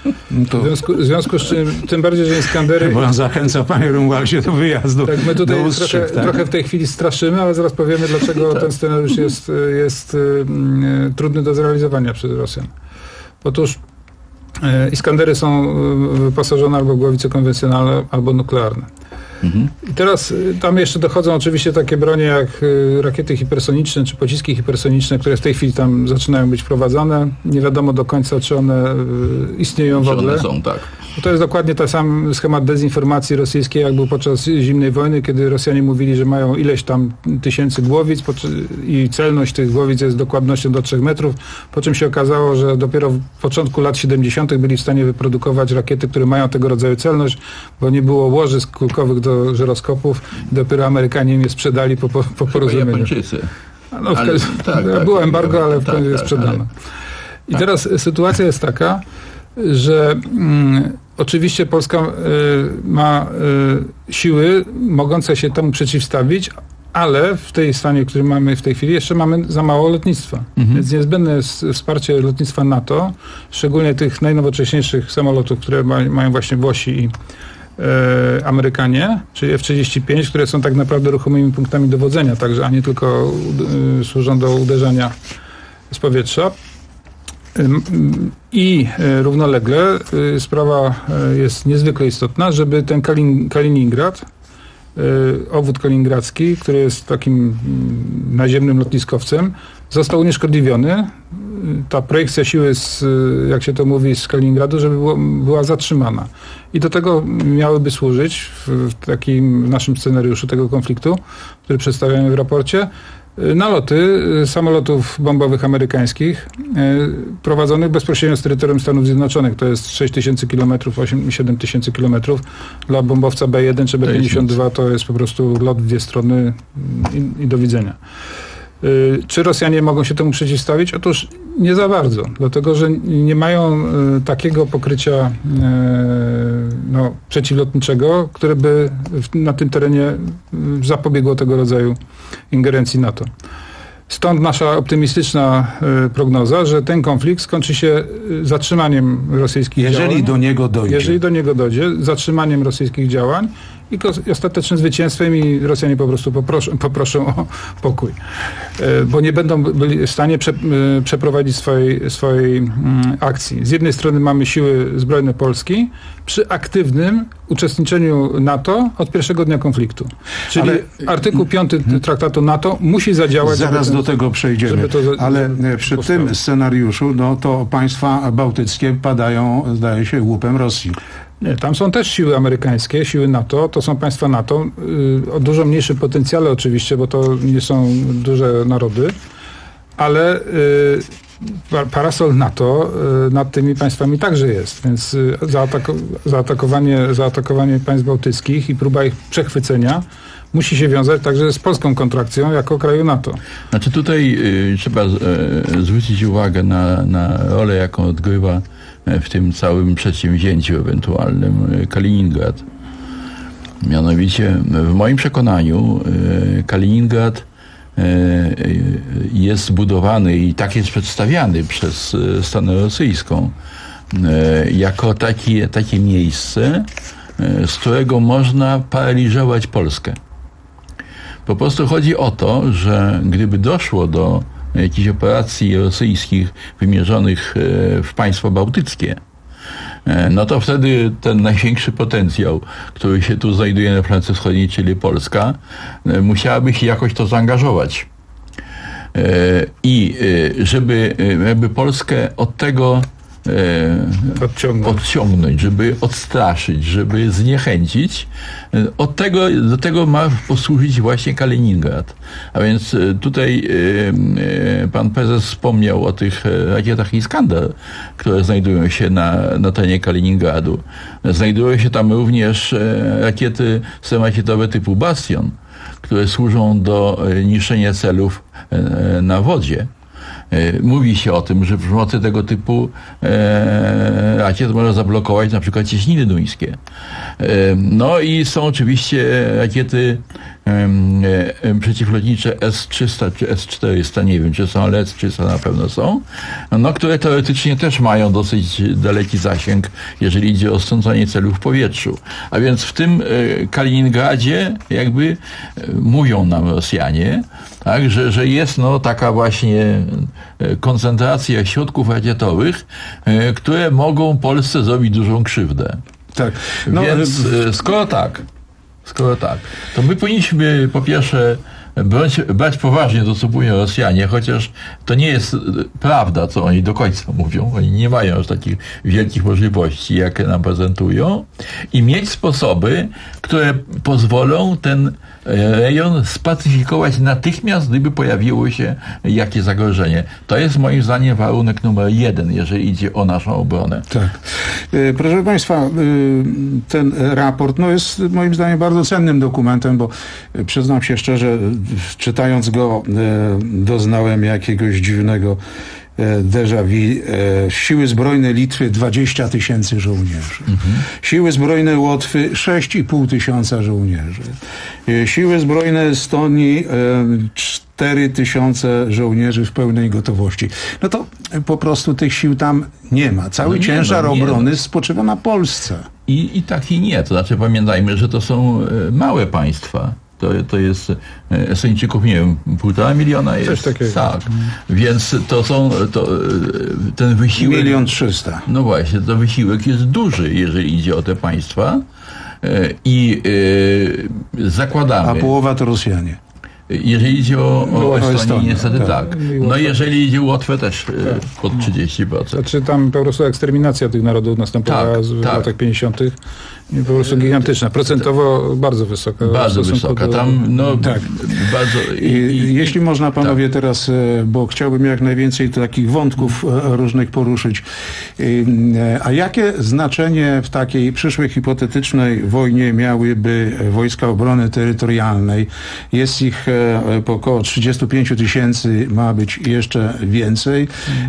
To... W, związku, w związku z czym, tym bardziej, że Iskandery... Bo on zachęca, panie Romualdzie, do wyjazdu. Tak, my tutaj do Ustrzyk, trochę, tak? trochę w tej chwili straszymy, ale zaraz powiemy, dlaczego ten scenariusz jest, jest y, trudny do zrealizowania przez Rosjan. Otóż y, Iskandery są wyposażone albo w głowice konwencjonalne, albo nuklearne. Mhm. I teraz y, tam jeszcze dochodzą oczywiście takie bronie jak y, rakiety hipersoniczne, czy pociski hipersoniczne, które w tej chwili tam zaczynają być wprowadzane. Nie wiadomo do końca, czy one y, istnieją w ogóle. One są, tak. To jest dokładnie ten sam schemat dezinformacji rosyjskiej, jak był podczas zimnej wojny, kiedy Rosjanie mówili, że mają ileś tam tysięcy głowic i celność tych głowic jest dokładnością do trzech metrów, po czym się okazało, że dopiero w początku lat siedemdziesiątych byli w stanie wyprodukować rakiety, które mają tego rodzaju celność, bo nie było łożysk kulkowych do żyroskopów. Dopiero Amerykanie im je sprzedali po, po, po porozumieniu. Japończycy. No, w ale, tak, tak, było embargo, ale w końcu tak, je sprzedano. Ale... I tak. Teraz sytuacja jest taka, że mm, oczywiście Polska y, ma y, siły mogące się temu przeciwstawić, ale w tej stanie, który mamy w tej chwili, jeszcze mamy za mało lotnictwa. Mhm. Więc niezbędne jest wsparcie lotnictwa NATO, szczególnie tych najnowocześniejszych samolotów, które ma, mają właśnie Włosi i y, Amerykanie, czyli F trzydzieści pięć, które są tak naprawdę ruchomymi punktami dowodzenia, także, a nie tylko y, służą do uderzania z powietrza. I równolegle sprawa jest niezwykle istotna, żeby ten Kalin- Kaliningrad, obwód kaliningradzki, który jest takim naziemnym lotniskowcem, został unieszkodliwiony. Ta projekcja siły, z, jak się to mówi, z Kaliningradu, żeby było, była zatrzymana. I do tego miałyby służyć w, w takim naszym scenariuszu tego konfliktu, który przedstawiamy w raporcie, naloty samolotów bombowych amerykańskich prowadzonych bezpośrednio z terytorium Stanów Zjednoczonych. To jest sześć tysięcy kilometrów, osiem siedem tysięcy kilometrów. Dla bombowca B jeden czy B pięćdziesiąt dwa to jest po prostu lot w dwie strony i, i do widzenia. Czy Rosjanie mogą się temu przeciwstawić? Otóż nie za bardzo, dlatego że nie mają takiego pokrycia no, przeciwlotniczego, które by na tym terenie zapobiegło tego rodzaju ingerencji NATO. Stąd nasza optymistyczna prognoza, że ten konflikt skończy się zatrzymaniem rosyjskich jeżeli działań. do niego dojdzie. Jeżeli do niego dojdzie, zatrzymaniem rosyjskich działań i, i ostatecznym zwycięstwem i Rosjanie po prostu poproszą, poproszą o pokój. Bo nie będą byli w stanie prze, przeprowadzić swojej, swojej mm, akcji. Z jednej strony mamy siły zbrojne Polski przy aktywnym uczestniczeniu NATO od pierwszego dnia konfliktu. Czyli ale, artykuł piąty hmm. traktatu NATO musi zadziałać. Zaraz ten, do tego przejdziemy. To, ale przy postawić. tym scenariuszu no to państwa bałtyckie padają, zdaje się, łupem Rosji. Nie, tam są też siły amerykańskie, siły NATO, to są państwa NATO, yy, o dużo mniejszym potencjale oczywiście, bo to nie są duże narody, ale yy, parasol NATO yy, nad tymi państwami także jest, więc yy, zaatako- zaatakowanie, zaatakowanie państw bałtyckich i próba ich przechwycenia musi się wiązać także z polską kontrakcją jako kraju NATO. Znaczy tutaj y, trzeba y, zwrócić uwagę na, na rolę, jaką odgrywa w tym całym przedsięwzięciu ewentualnym Kaliningrad. Mianowicie w moim przekonaniu Kaliningrad jest zbudowany i tak jest przedstawiany przez stronę rosyjską jako takie, takie miejsce, z którego można paraliżować Polskę. Po prostu chodzi o to, że gdyby doszło do jakichś operacji rosyjskich wymierzonych w państwa bałtyckie, no to wtedy ten największy potencjał, który się tu znajduje na flance wschodniej, czyli Polska, musiałaby się jakoś to zaangażować. I żeby, żeby Polskę od tego Odciągnąć. odciągnąć, żeby odstraszyć, żeby zniechęcić. Od tego, do tego ma posłużyć właśnie Kaliningrad. A więc tutaj pan prezes wspomniał o tych rakietach Iskander, które znajdują się na, na terenie Kaliningradu. Znajdują się tam również rakiety samolotne typu Bastion, które służą do niszczenia celów na wodzie. Mówi się o tym, że przy pomocy tego typu e, rakiet można zablokować na przykład cieśniny duńskie. E, no i są oczywiście rakiety e, przeciwlotnicze S trzysta czy S czterysta, nie wiem, czy są, ale S trzysta na pewno są, no, które teoretycznie też mają dosyć daleki zasięg, jeżeli idzie o strącanie celów w powietrzu. A więc w tym e, Kaliningradzie jakby e, mówią nam Rosjanie, tak, że, że jest no, taka właśnie koncentracja środków rakietowych, e, które mogą Polsce zrobić dużą krzywdę. Tak. No, Więc e, skoro tak, skoro tak, to my powinniśmy po pierwsze brać, brać poważnie to, co mówią Rosjanie, chociaż to nie jest prawda, co oni do końca mówią. Oni nie mają już takich wielkich możliwości, jakie nam prezentują, i mieć sposoby, które pozwolą ten rejon spacyfikować natychmiast, gdyby pojawiło się jakieś zagrożenie. To jest moim zdaniem warunek numer jeden, jeżeli idzie o naszą obronę. Tak. Proszę Państwa, ten raport no jest moim zdaniem bardzo cennym dokumentem, bo przyznam się szczerze, czytając go doznałem jakiegoś dziwnego déjà vu. Siły zbrojne Litwy dwadzieścia tysięcy żołnierzy. Mhm. Siły zbrojne Łotwy sześć i pół tysiąca żołnierzy. Siły zbrojne Estonii cztery tysiące żołnierzy w pełnej gotowości. No to po prostu tych sił tam nie ma. Cały no ciężar ma, obrony ma. spoczywa na Polsce. I, I tak i nie. To znaczy pamiętajmy, że to są małe państwa. To, to jest Estończyków, nie wiem, półtora miliona jest. Coś takiego. Tak. Więc to są, to, ten wysiłek... Milion trzysta. No właśnie, to wysiłek jest duży, jeżeli idzie o te państwa. I yy, zakładamy... A połowa to Rosjanie. Jeżeli idzie o, o Estonię, Estonię, niestety tak. tak. No jeżeli idzie o Łotwę też tak. pod trzydzieści procent. Znaczy tam po prostu eksterminacja tych narodów następowała tak, w tak. latach pięćdziesiątych. Po prostu gigantyczna. Procentowo bardzo wysoka. Bardzo wysoka. Do... Tam, no, tak. bardzo... I, i, Jeśli i, można panowie tak. teraz, bo chciałbym jak najwięcej takich wątków różnych poruszyć. A jakie znaczenie w takiej przyszłej hipotetycznej wojnie miałyby wojska obrony terytorialnej? Jest ich po około trzydzieści pięć tysięcy, ma być jeszcze więcej.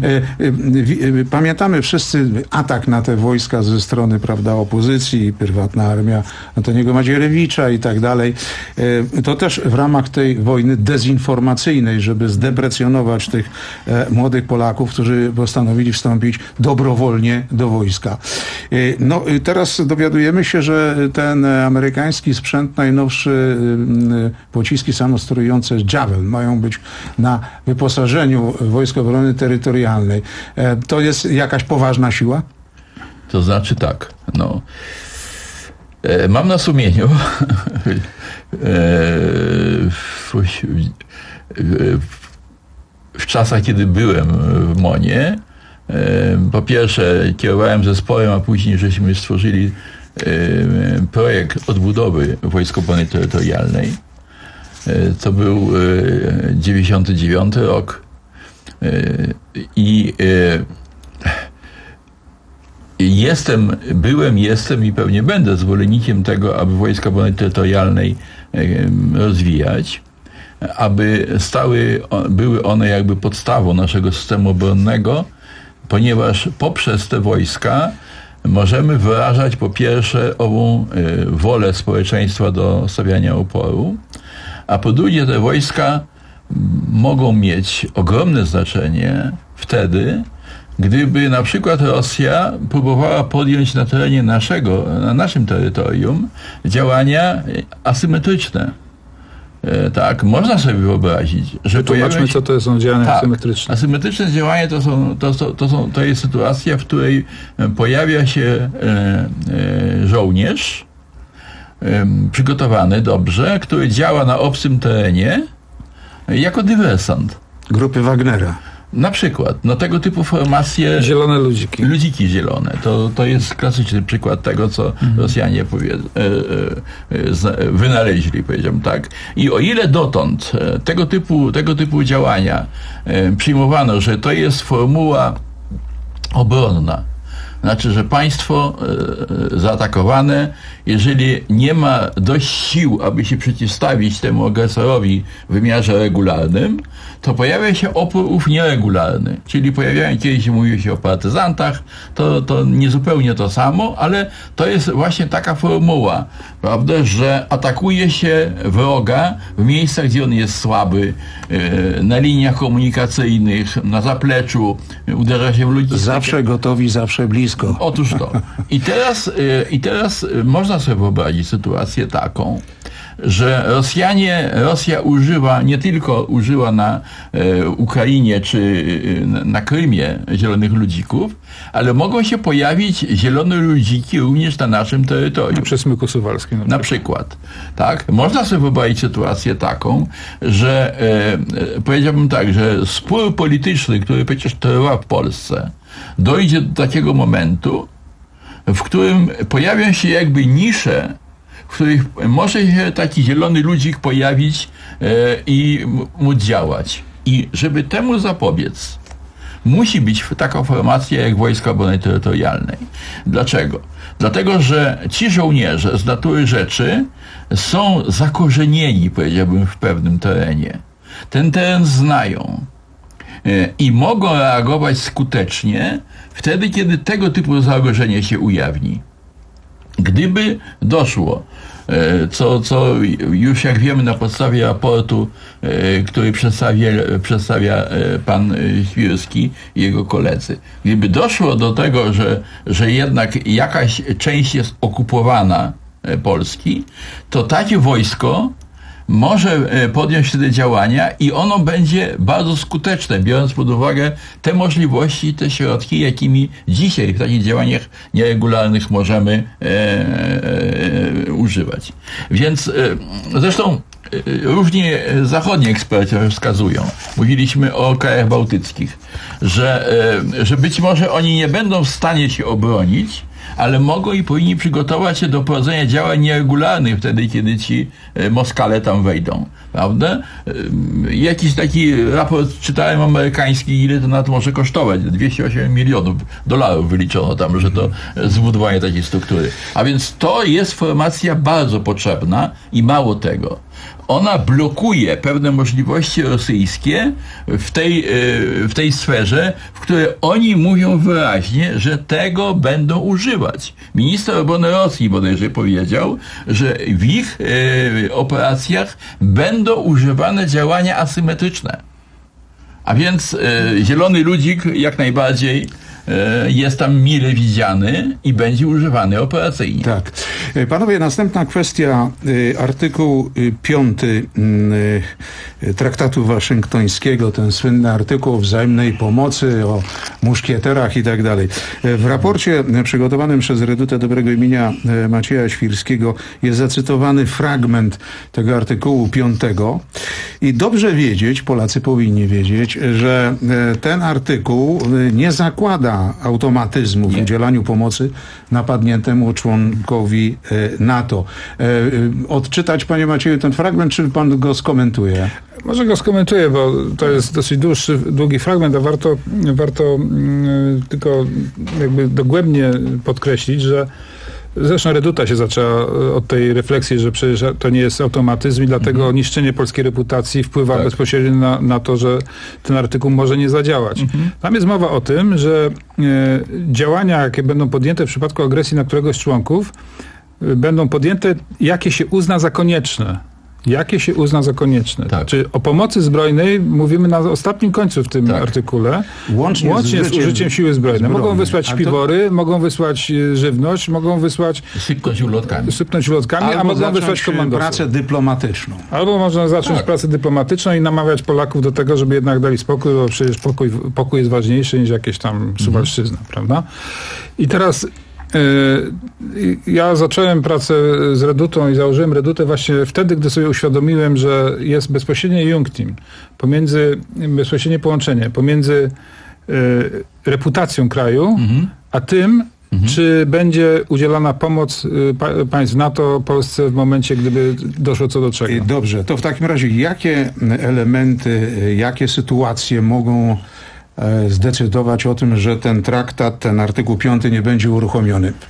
Pamiętamy wszyscy atak na te wojska ze strony, prawda, opozycji, prywatna armia Antoniego Macierewicza i tak dalej. To też w ramach tej wojny dezinformacyjnej, żeby zdeprecjonować tych młodych Polaków, którzy postanowili wstąpić dobrowolnie do wojska. No teraz dowiadujemy się, że ten amerykański sprzęt, najnowszy, pociski samosterujące Javelin mają być na wyposażeniu Wojsk Obrony Terytorialnej. To jest jakaś poważna siła? To znaczy tak, no... Mam na sumieniu w, w, w czasach, kiedy byłem w MONie, po pierwsze kierowałem zespołem, a później żeśmy stworzyli projekt odbudowy Wojsk Obrony Terytorialnej. To był dziewięćdziesiąty dziewiąty rok i Jestem, byłem, jestem i pewnie będę zwolennikiem tego, aby Wojska Obrony Terytorialnej rozwijać, aby stały, były one jakby podstawą naszego systemu obronnego, ponieważ poprzez te wojska możemy wyrażać po pierwsze ową wolę społeczeństwa do stawiania oporu, a po drugie te wojska mogą mieć ogromne znaczenie wtedy, gdyby na przykład Rosja próbowała podjąć na terenie naszego, na naszym terytorium działania asymetryczne. E, tak, można sobie wyobrazić, że Wytłumaczmy, się... co to są działania tak, asymetryczne. Asymetryczne działania to, są, to, to, to, są, to jest sytuacja, w której pojawia się e, e, żołnierz e, przygotowany dobrze, który działa na obcym terenie jako dywersant. Grupy Wagnera. Na przykład, no tego typu formacje... Zielone ludziki. Ludziki zielone. To, to jest klasyczny przykład tego, co mhm. Rosjanie powie, e, e, wynaleźli, powiedziałbym tak. I o ile dotąd e, tego typu, tego typu działania e, przyjmowano, że to jest formuła obronna, znaczy, że państwo e, zaatakowane jeżeli nie ma dość sił, aby się przeciwstawić temu agresorowi w wymiarze regularnym, to pojawia się opór ów nieregularny. Czyli pojawiają, kiedyś mówiło się o partyzantach, to, to nie zupełnie to samo, ale to jest właśnie taka formuła, prawda, że atakuje się wroga w miejscach, gdzie on jest słaby, na liniach komunikacyjnych, na zapleczu, uderza się w ludzi. Zawsze gotowi, zawsze blisko. Otóż to. I teraz, i teraz można sobie wyobrazić sytuację taką, że Rosjanie, Rosja używa, nie tylko użyła na e, Ukrainie czy e, na Krymie zielonych ludzików, ale mogą się pojawić zielone ludziki również na naszym terytorium. Na Przesmyku Suwalskim. Na, na przykład. Tak? Można sobie wyobrazić sytuację taką, że e, powiedziałbym tak, że spór polityczny, który przecież trwa w Polsce, dojdzie do takiego momentu, w którym pojawią się jakby nisze, w których może się taki zielony ludzik pojawić e, i móc działać. I żeby temu zapobiec, musi być taka formacja jak Wojska Obrony Terytorialnej. Dlaczego? Dlatego, że ci żołnierze z natury rzeczy są zakorzenieni, powiedziałbym, w pewnym terenie. Ten teren znają e, i mogą reagować skutecznie wtedy, kiedy tego typu zagrożenie się ujawni. Gdyby doszło, co, co już jak wiemy na podstawie raportu, który przedstawia, przedstawia pan Świrski i jego koledzy, gdyby doszło do tego, że, że jednak jakaś część jest okupowana Polski, to takie wojsko może podjąć wtedy działania i ono będzie bardzo skuteczne, biorąc pod uwagę te możliwości, te środki, jakimi dzisiaj w takich działaniach nieregularnych możemy e, e, używać. Więc e, zresztą e, różni zachodni eksperci wskazują, mówiliśmy o krajach bałtyckich, że, e, że być może oni nie będą w stanie się obronić, ale mogą i powinni przygotować się do prowadzenia działań nieregularnych wtedy, kiedy ci Moskale tam wejdą, prawda? Jakiś taki raport czytałem amerykański, ile to nawet może kosztować, dwieście osiem milionów dolarów wyliczono tam, że to zbudowanie takiej struktury. A więc to jest formacja bardzo potrzebna i mało tego. Ona blokuje pewne możliwości rosyjskie w tej, w tej sferze, w której oni mówią wyraźnie, że tego będą używać. Minister obrony Rosji bodajże powiedział, że w ich e, operacjach będą używane działania asymetryczne. A więc e, zielony ludzik jak najbardziej jest tam mile widziany i będzie używany operacyjnie. Tak. Panowie, następna kwestia, artykuł piąty Traktatu Waszyngtońskiego, ten słynny artykuł o wzajemnej pomocy, o muszkieterach i tak dalej. W raporcie przygotowanym przez Redutę Dobrego Imienia Macieja Świrskiego jest zacytowany fragment tego artykułu piątego i dobrze wiedzieć, Polacy powinni wiedzieć, że ten artykuł nie zakłada automatyzmu w udzielaniu pomocy napadniętemu członkowi NATO. Odczytać, panie Macieju, ten fragment, czy pan go skomentuje? Może go skomentuję, bo to jest dosyć dłuższy, długi fragment, a warto, warto mm, tylko jakby dogłębnie podkreślić, że zresztą Reduta się zaczęła od tej refleksji, że przecież to nie jest automatyzm i dlatego mhm. niszczenie polskiej reputacji wpływa tak. bezpośrednio na, na to, że ten artykuł może nie zadziałać. Mhm. Tam jest mowa o tym, że e, działania, jakie będą podjęte w przypadku agresji na któregoś z członków, e, będą podjęte, jakie się uzna za konieczne. Jakie się uzna za konieczne. Tak. Czy o pomocy zbrojnej mówimy na ostatnim końcu w tym tak. artykule, łącznie, łącznie z, z użyciem siły zbrojnej. zbrojnej. Mogą wysłać śpiwory, to... mogą wysłać żywność, mogą wysłać... Sypnąć ulotkami. Sypnąć ulotkami, albo a mogą wysłać komandosów. pracę dyplomatyczną. Albo można zacząć tak. pracę dyplomatyczną i namawiać Polaków do tego, żeby jednak dali spokój, bo przecież pokój, pokój jest ważniejszy niż jakieś tam Suwalszczyzna, mhm. prawda? I teraz ja zacząłem pracę z Redutą i założyłem Redutę właśnie wtedy, gdy sobie uświadomiłem, że jest bezpośrednie junctim, pomiędzy, bezpośrednie połączenie pomiędzy y, reputacją kraju, mhm. a tym, mhm. czy będzie udzielana pomoc y, pa, państw NATO Polsce w momencie, gdyby doszło co do czego. Dobrze, to w takim razie jakie elementy, jakie sytuacje mogą zdecydować o tym, że ten traktat, ten artykuł piąty nie będzie uruchomiony?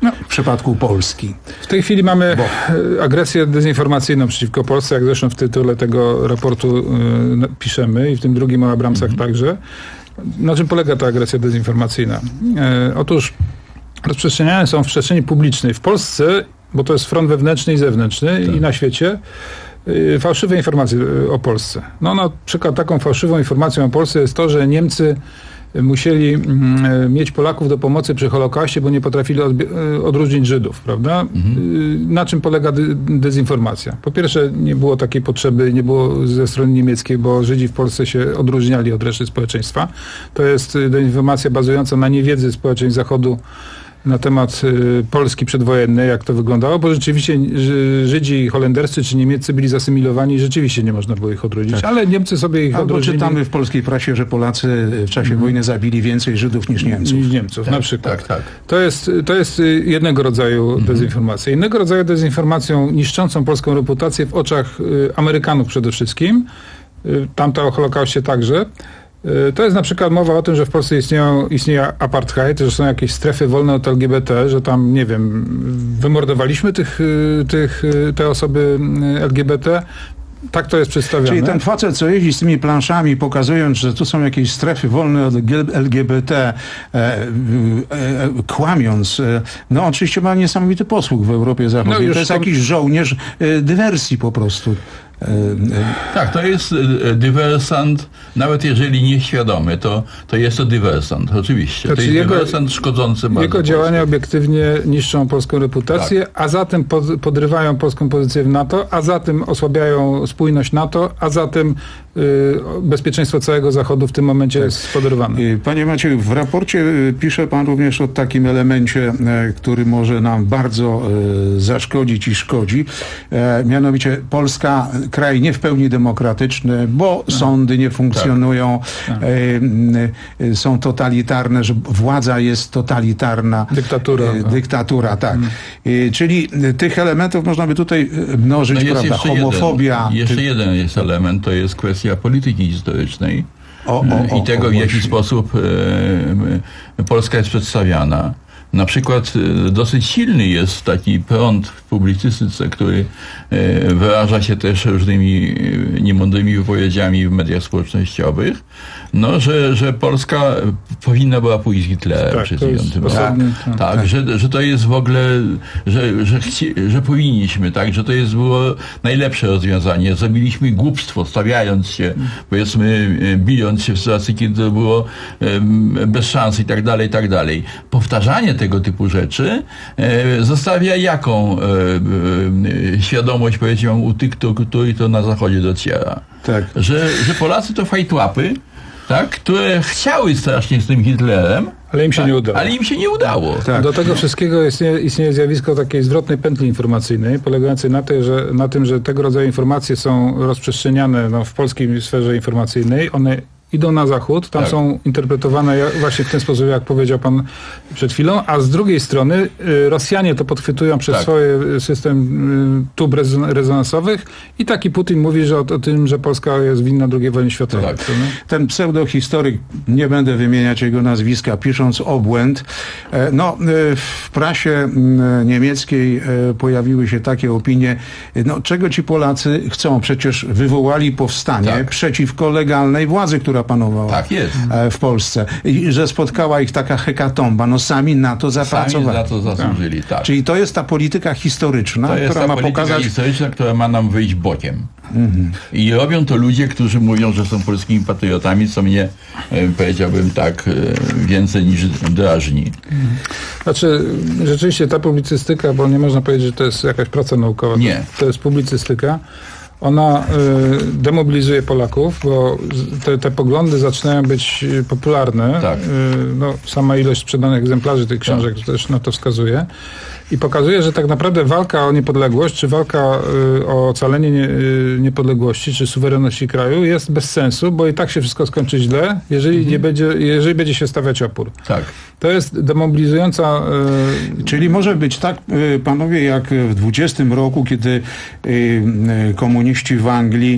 no, w przypadku Polski. W tej chwili mamy Bo. agresję dezinformacyjną przeciwko Polsce, jak zresztą w tytule tego raportu y, piszemy i w tym drugim o Abramsach mhm. także. Na czym polega ta agresja dezinformacyjna? E, otóż rozprzestrzeniane są w przestrzeni publicznej w Polsce, bo to jest front wewnętrzny i zewnętrzny tak. i na świecie, y, fałszywe informacje o Polsce. No na przykład taką fałszywą informacją o Polsce jest to, że Niemcy musieli mm, mieć Polaków do pomocy przy Holokauście, bo nie potrafili odbi- odróżnić Żydów, prawda? Mhm. Na czym polega de- dezinformacja? Po pierwsze, nie było takiej potrzeby, nie było ze strony niemieckiej, bo Żydzi w Polsce się odróżniali od reszty społeczeństwa. To jest dezinformacja bazująca na niewiedzy społeczeństw Zachodu na temat y, Polski przedwojennej, jak to wyglądało, bo rzeczywiście y, Żydzi holenderscy czy niemieccy byli zasymilowani i rzeczywiście nie można było ich odrodzić, tak. ale Niemcy sobie ich Albo odrodzili. czytamy w polskiej prasie, że Polacy w czasie mm. wojny zabili więcej Żydów niż Niemców. Niż Niemców, tak, na przykład. Tak, tak. To jest, to jest jednego rodzaju mm. dezinformacja. Innego rodzaju dezinformacją niszczącą polską reputację w oczach y, Amerykanów przede wszystkim, y, tamta o Holokauście także. To jest na przykład mowa o tym, że w Polsce istnieją, istnieje apartheid, że są jakieś strefy wolne od L G B T, że tam, nie wiem, wymordowaliśmy tych, tych, te osoby L G B T. Tak to jest przedstawione. Czyli ten facet, co jeździ z tymi planszami, pokazując, że tu są jakieś strefy wolne od L G B T, e, e, e, kłamiąc, e, no oczywiście ma niesamowity posłuch w Europie Zachodniej. No to jest tam... jakiś żołnierz e, dywersji po prostu. Tak, to jest dywersant, nawet jeżeli nieświadomy, to, to jest to dywersant, oczywiście. Znaczy to jest jego, dywersant szkodzący bardzo. Jego działania Polsce. Obiektywnie niszczą polską reputację, tak. a zatem pod, podrywają polską pozycję w NATO, a zatem osłabiają spójność NATO, a zatem y, bezpieczeństwo całego Zachodu w tym momencie tak. jest podrywane. Panie Macieju, w raporcie pisze pan również o takim elemencie, który może nam bardzo y, zaszkodzić i szkodzi. E, mianowicie Polska kraj nie w pełni demokratyczny, bo no. sądy nie funkcjonują, tak. Tak. E, są totalitarne, że władza jest totalitarna. Dyktatura. E, dyktatura, tak. Hmm. E, czyli tych elementów można by tutaj mnożyć, no prawda? Homofobia. Jeden, jeszcze ty... jeden jest element, to jest kwestia polityki historycznej o, o, o, i tego, o, w jaki sposób e, Polska jest przedstawiana. Na przykład dosyć silny jest taki prąd w publicystyce, który wyraża się też różnymi niemądrymi wypowiedziami w mediach społecznościowych, no, że, że Polska powinna była pójść z Hitlerem tak, przez dziewiątym roku. Tak, tak, tak, że, że to jest w ogóle, że, że, chci, że powinniśmy, tak, że to jest było najlepsze rozwiązanie. Zrobiliśmy głupstwo, stawiając się, powiedzmy, bijąc się w sytuacji, kiedy to było um, bez szans i tak dalej, i tak dalej. Powtarzanie tego typu rzeczy e, zostawia jaką e, e, świadomość, powiedziałem, u tych, których to na Zachodzie dociera. Tak. Że, że Polacy to fajtłapy, tak, które chciały strasznie z tym Hitlerem, ale im się tak, nie udało. Ale im się nie udało. Tak. Do tego wszystkiego istnieje, istnieje zjawisko takiej zwrotnej pętli informacyjnej, polegającej na, tej, że, na tym, że tego rodzaju informacje są rozprzestrzeniane no, w polskiej sferze informacyjnej. One idą na zachód, tam tak. są interpretowane właśnie w ten sposób, jak powiedział pan przed chwilą, a z drugiej strony y, Rosjanie to podchwytują przez tak. swój system y, tub rezonansowych i taki Putin mówi, że o, o tym, że Polska jest winna drugiej wojny światowej. Tak. Ten pseudohistoryk, nie będę wymieniać jego nazwiska, pisząc obłęd, e, no e, w prasie e, niemieckiej e, pojawiły się takie opinie, no czego ci Polacy chcą? Przecież wywołali powstanie tak. przeciwko legalnej władzy, która panowała tak jest. w Polsce. I że spotkała ich taka hekatomba. No sami na to zapracowali. Sami na to zasłużyli, tak. Czyli to jest ta polityka historyczna, to jest która ta ma polityka pokazać... historyczna, która ma nam wyjść bokiem. Mhm. I robią to ludzie, którzy mówią, że są polskimi patriotami, co mnie, powiedziałbym tak, więcej niż drażni. Znaczy, rzeczywiście ta publicystyka, bo nie można powiedzieć, że to jest jakaś praca naukowa. Nie. To, to jest publicystyka. Ona y, demobilizuje Polaków, bo te, te poglądy zaczynają być popularne. Tak. Y, no, sama ilość sprzedanych egzemplarzy tych książek tak. też na to wskazuje. I pokazuje, że tak naprawdę walka o niepodległość, czy walka y, o ocalenie nie, y, niepodległości, czy suwerenności kraju jest bez sensu, bo i tak się wszystko skończy źle, jeżeli, mhm. nie będzie, jeżeli będzie się stawiać opór. Tak. To jest demobilizująca... Y... Czyli może być tak, y, panowie, jak w dwudziestym roku, kiedy y, y, komuniści części w Anglii,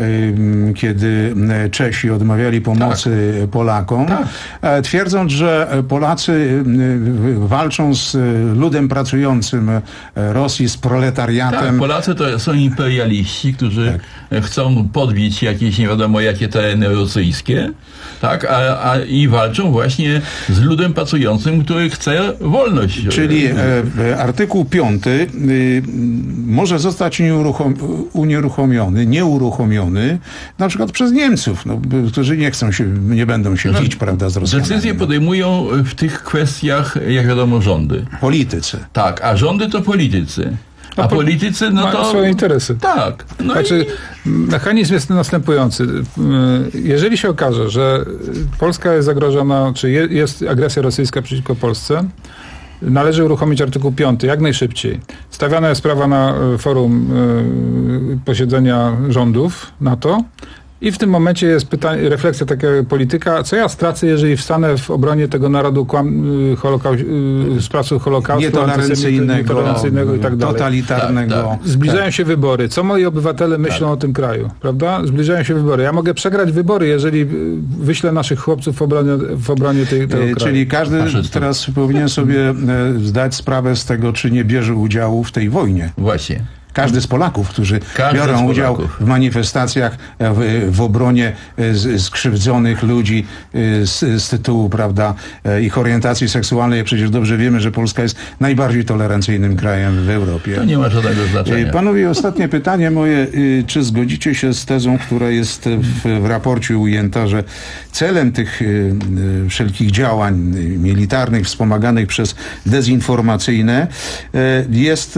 kiedy Czesi odmawiali pomocy tak. Polakom, tak. twierdząc, że Polacy walczą z ludem pracującym Rosji, z proletariatem. Tak, Polacy to są imperialiści, którzy tak. chcą podbić jakieś nie wiadomo jakie tereny rosyjskie, tak, a, a i walczą właśnie z ludem pracującym, który chce wolność. Czyli e, artykuł piąty y, może zostać nieuruchom, unieruchomiony, nieuruchomiony na przykład przez Niemców, no, którzy nie chcą się, nie będą się bić, no, prawda, z Rosjanami. Decyzje podejmują w tych kwestiach, jak wiadomo, rządy. Politycy. Tak, a rządy to politycy. A no, politycy, no mają to... swoje interesy. Tak. No znaczy, i... mechanizm jest następujący. Jeżeli się okaże, że Polska jest zagrożona, czy jest agresja rosyjska przeciwko Polsce, należy uruchomić artykuł piąty jak najszybciej. Stawiana jest sprawa na forum posiedzenia rządów NATO. I w tym momencie jest pytanie, refleksja takiego polityka, co ja stracę, jeżeli wstanę w obronie tego narodu kłam, holokau, sprawców Holokaustu, nietolerancyjnego, nietolerancyjnego i tak dalej. Totalitarnego. Tak, tak. Zbliżają się wybory. Co moi obywatele myślą tak. o tym kraju, prawda? Zbliżają się wybory. Ja mogę przegrać wybory, jeżeli wyślę naszych chłopców w obronie, w obronie tej, tego kraju. Czyli każdy teraz powinien sobie zdać sprawę z tego, czy nie bierze udziału w tej wojnie. Właśnie. Każdy z Polaków, którzy Każdy biorą udział Polaków. w manifestacjach w, w obronie z, skrzywdzonych ludzi z, z tytułu, prawda, ich orientacji seksualnej. Jak przecież dobrze wiemy, że Polska jest najbardziej tolerancyjnym krajem w Europie. To nie ma żadnego znaczenia. Panowie, ostatnie pytanie moje. Czy zgodzicie się z tezą, która jest w, w raporcie ujęta, że celem tych wszelkich działań militarnych wspomaganych przez dezinformacyjne jest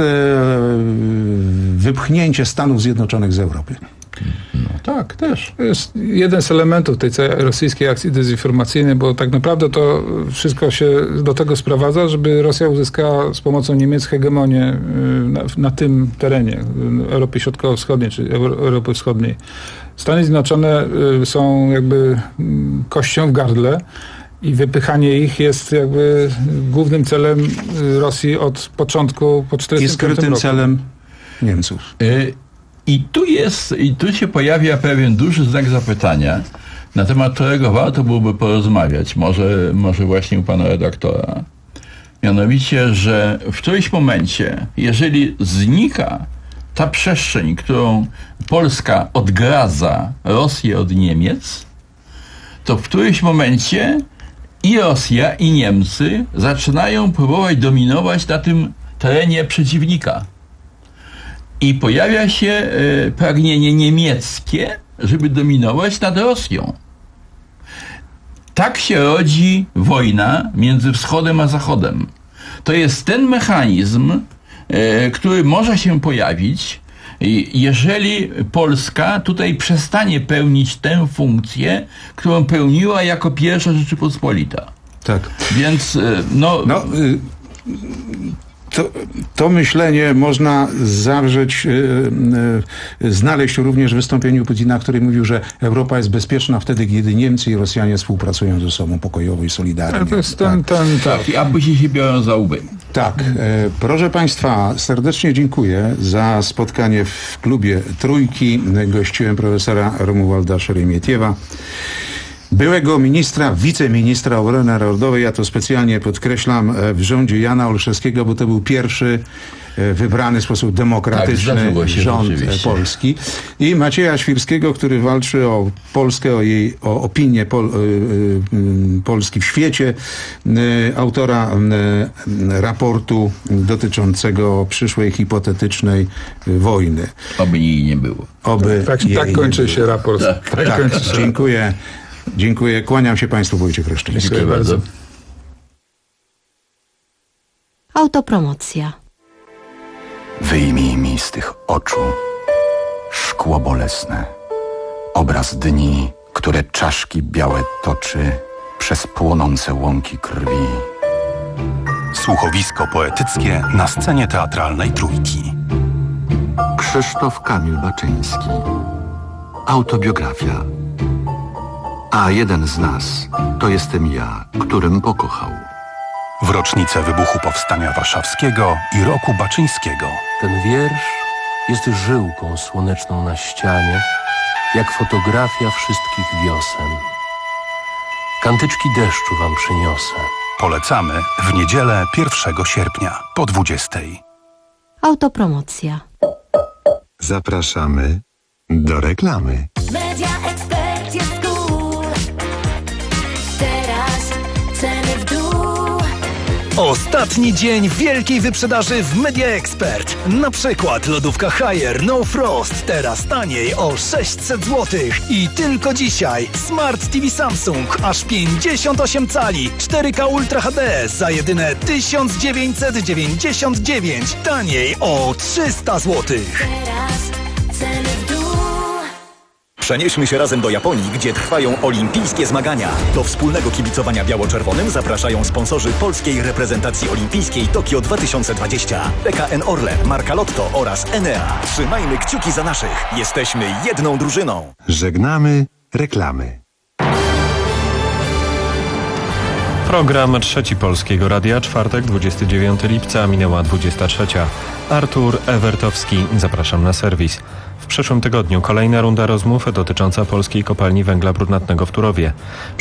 wypchnięcie Stanów Zjednoczonych z Europy? No tak, też. To jest jeden z elementów tej całej rosyjskiej akcji dezinformacyjnej, bo tak naprawdę to wszystko się do tego sprowadza, żeby Rosja uzyskała z pomocą Niemiec hegemonię na, na tym terenie Europy Środkowo-Wschodniej, czy Europy Wschodniej. Stany Zjednoczone są jakby kością w gardle i wypychanie ich jest jakby głównym celem Rosji od początku, po czterdziestym piątym roku. I skrytym celem Niemców. I tu jest, i tu się pojawia pewien duży znak zapytania, na temat którego warto byłoby porozmawiać, może, może właśnie u pana redaktora. Mianowicie, że w którymś momencie, jeżeli znika ta przestrzeń, którą Polska odgradza Rosję od Niemiec, to w którymś momencie i Rosja, i Niemcy zaczynają próbować dominować na tym terenie przeciwnika. I pojawia się e, pragnienie niemieckie, żeby dominować nad Rosją. Tak się rodzi wojna między Wschodem a Zachodem. To jest ten mechanizm, e, który może się pojawić, jeżeli Polska tutaj przestanie pełnić tę funkcję, którą pełniła jako pierwsza Rzeczypospolita. Tak. Więc no... no y To, to myślenie można zawrzeć, yy, yy, znaleźć również w wystąpieniu Putina, który mówił, że Europa jest bezpieczna wtedy, kiedy Niemcy i Rosjanie współpracują ze sobą pokojowo i solidarnie. To jest ten, tak. ten, tak. I aby się biorą za łby. Tak. E, proszę Państwa, serdecznie dziękuję za spotkanie w klubie Trójki. Gościłem profesora Romualda Szeremietiewa, byłego ministra, wiceministra obrony narodowej, ja to specjalnie podkreślam, w rządzie Jana Olszewskiego, bo to był pierwszy wybrany w sposób demokratyczny tak, rząd polski. I Macieja Świrskiego, który walczy o Polskę, o jej o opinię Pol, y, y, Polski w świecie, y, autora y, raportu dotyczącego przyszłej hipotetycznej y, wojny. Oby jej nie było. Oby tak, tak, tak kończy się raport. Tak, tak, tak kończy się. Dziękuję. Dziękuję. Kłaniam się Państwu, Wojciech Reszczyński. Dziękuję bardzo. Autopromocja. Wyjmij mi z tych oczu szkło bolesne, obraz dni, które czaszki białe toczy przez płonące łąki krwi. Słuchowisko poetyckie na scenie teatralnej Trójki. Krzysztof Kamil Baczyński. Autobiografia. A jeden z nas to jestem ja, którym pokochał. W rocznicę wybuchu Powstania Warszawskiego i roku Baczyńskiego. Ten wiersz jest żyłką słoneczną na ścianie, jak fotografia wszystkich wiosen. Kantyczki deszczu wam przyniosę. Polecamy w niedzielę pierwszego sierpnia po dwudziestej. Autopromocja. Zapraszamy do reklamy. Media Expert jest cool. Teraz ceny w dół. Ostatni dzień wielkiej wyprzedaży w Media Expert. Na przykład lodówka Haier No Frost, teraz taniej o sześćset złotych. I tylko dzisiaj Smart T V Samsung, aż pięćdziesiąt osiem cali, cztery K Ultra H D za jedyne tysiąc dziewięćset dziewięćdziesiąt dziewięć. Taniej o trzysta złotych. Teraz ceny w dół. Przenieśmy się razem do Japonii, gdzie trwają olimpijskie zmagania. Do wspólnego kibicowania biało-czerwonym zapraszają sponsorzy polskiej reprezentacji olimpijskiej Tokio dwa tysiące dwadzieścia. P K N Orlen, Marka Lotto oraz Enea. Trzymajmy kciuki za naszych. Jesteśmy jedną drużyną. Żegnamy reklamy. Program Trzeci Polskiego Radia, czwartek, dwudziestego dziewiątego lipca, minęła dwudziesta trzecia. Artur Ewertowski, zapraszam na serwis. W przyszłym tygodniu kolejna runda rozmów dotycząca polskiej kopalni węgla brunatnego w Turowie.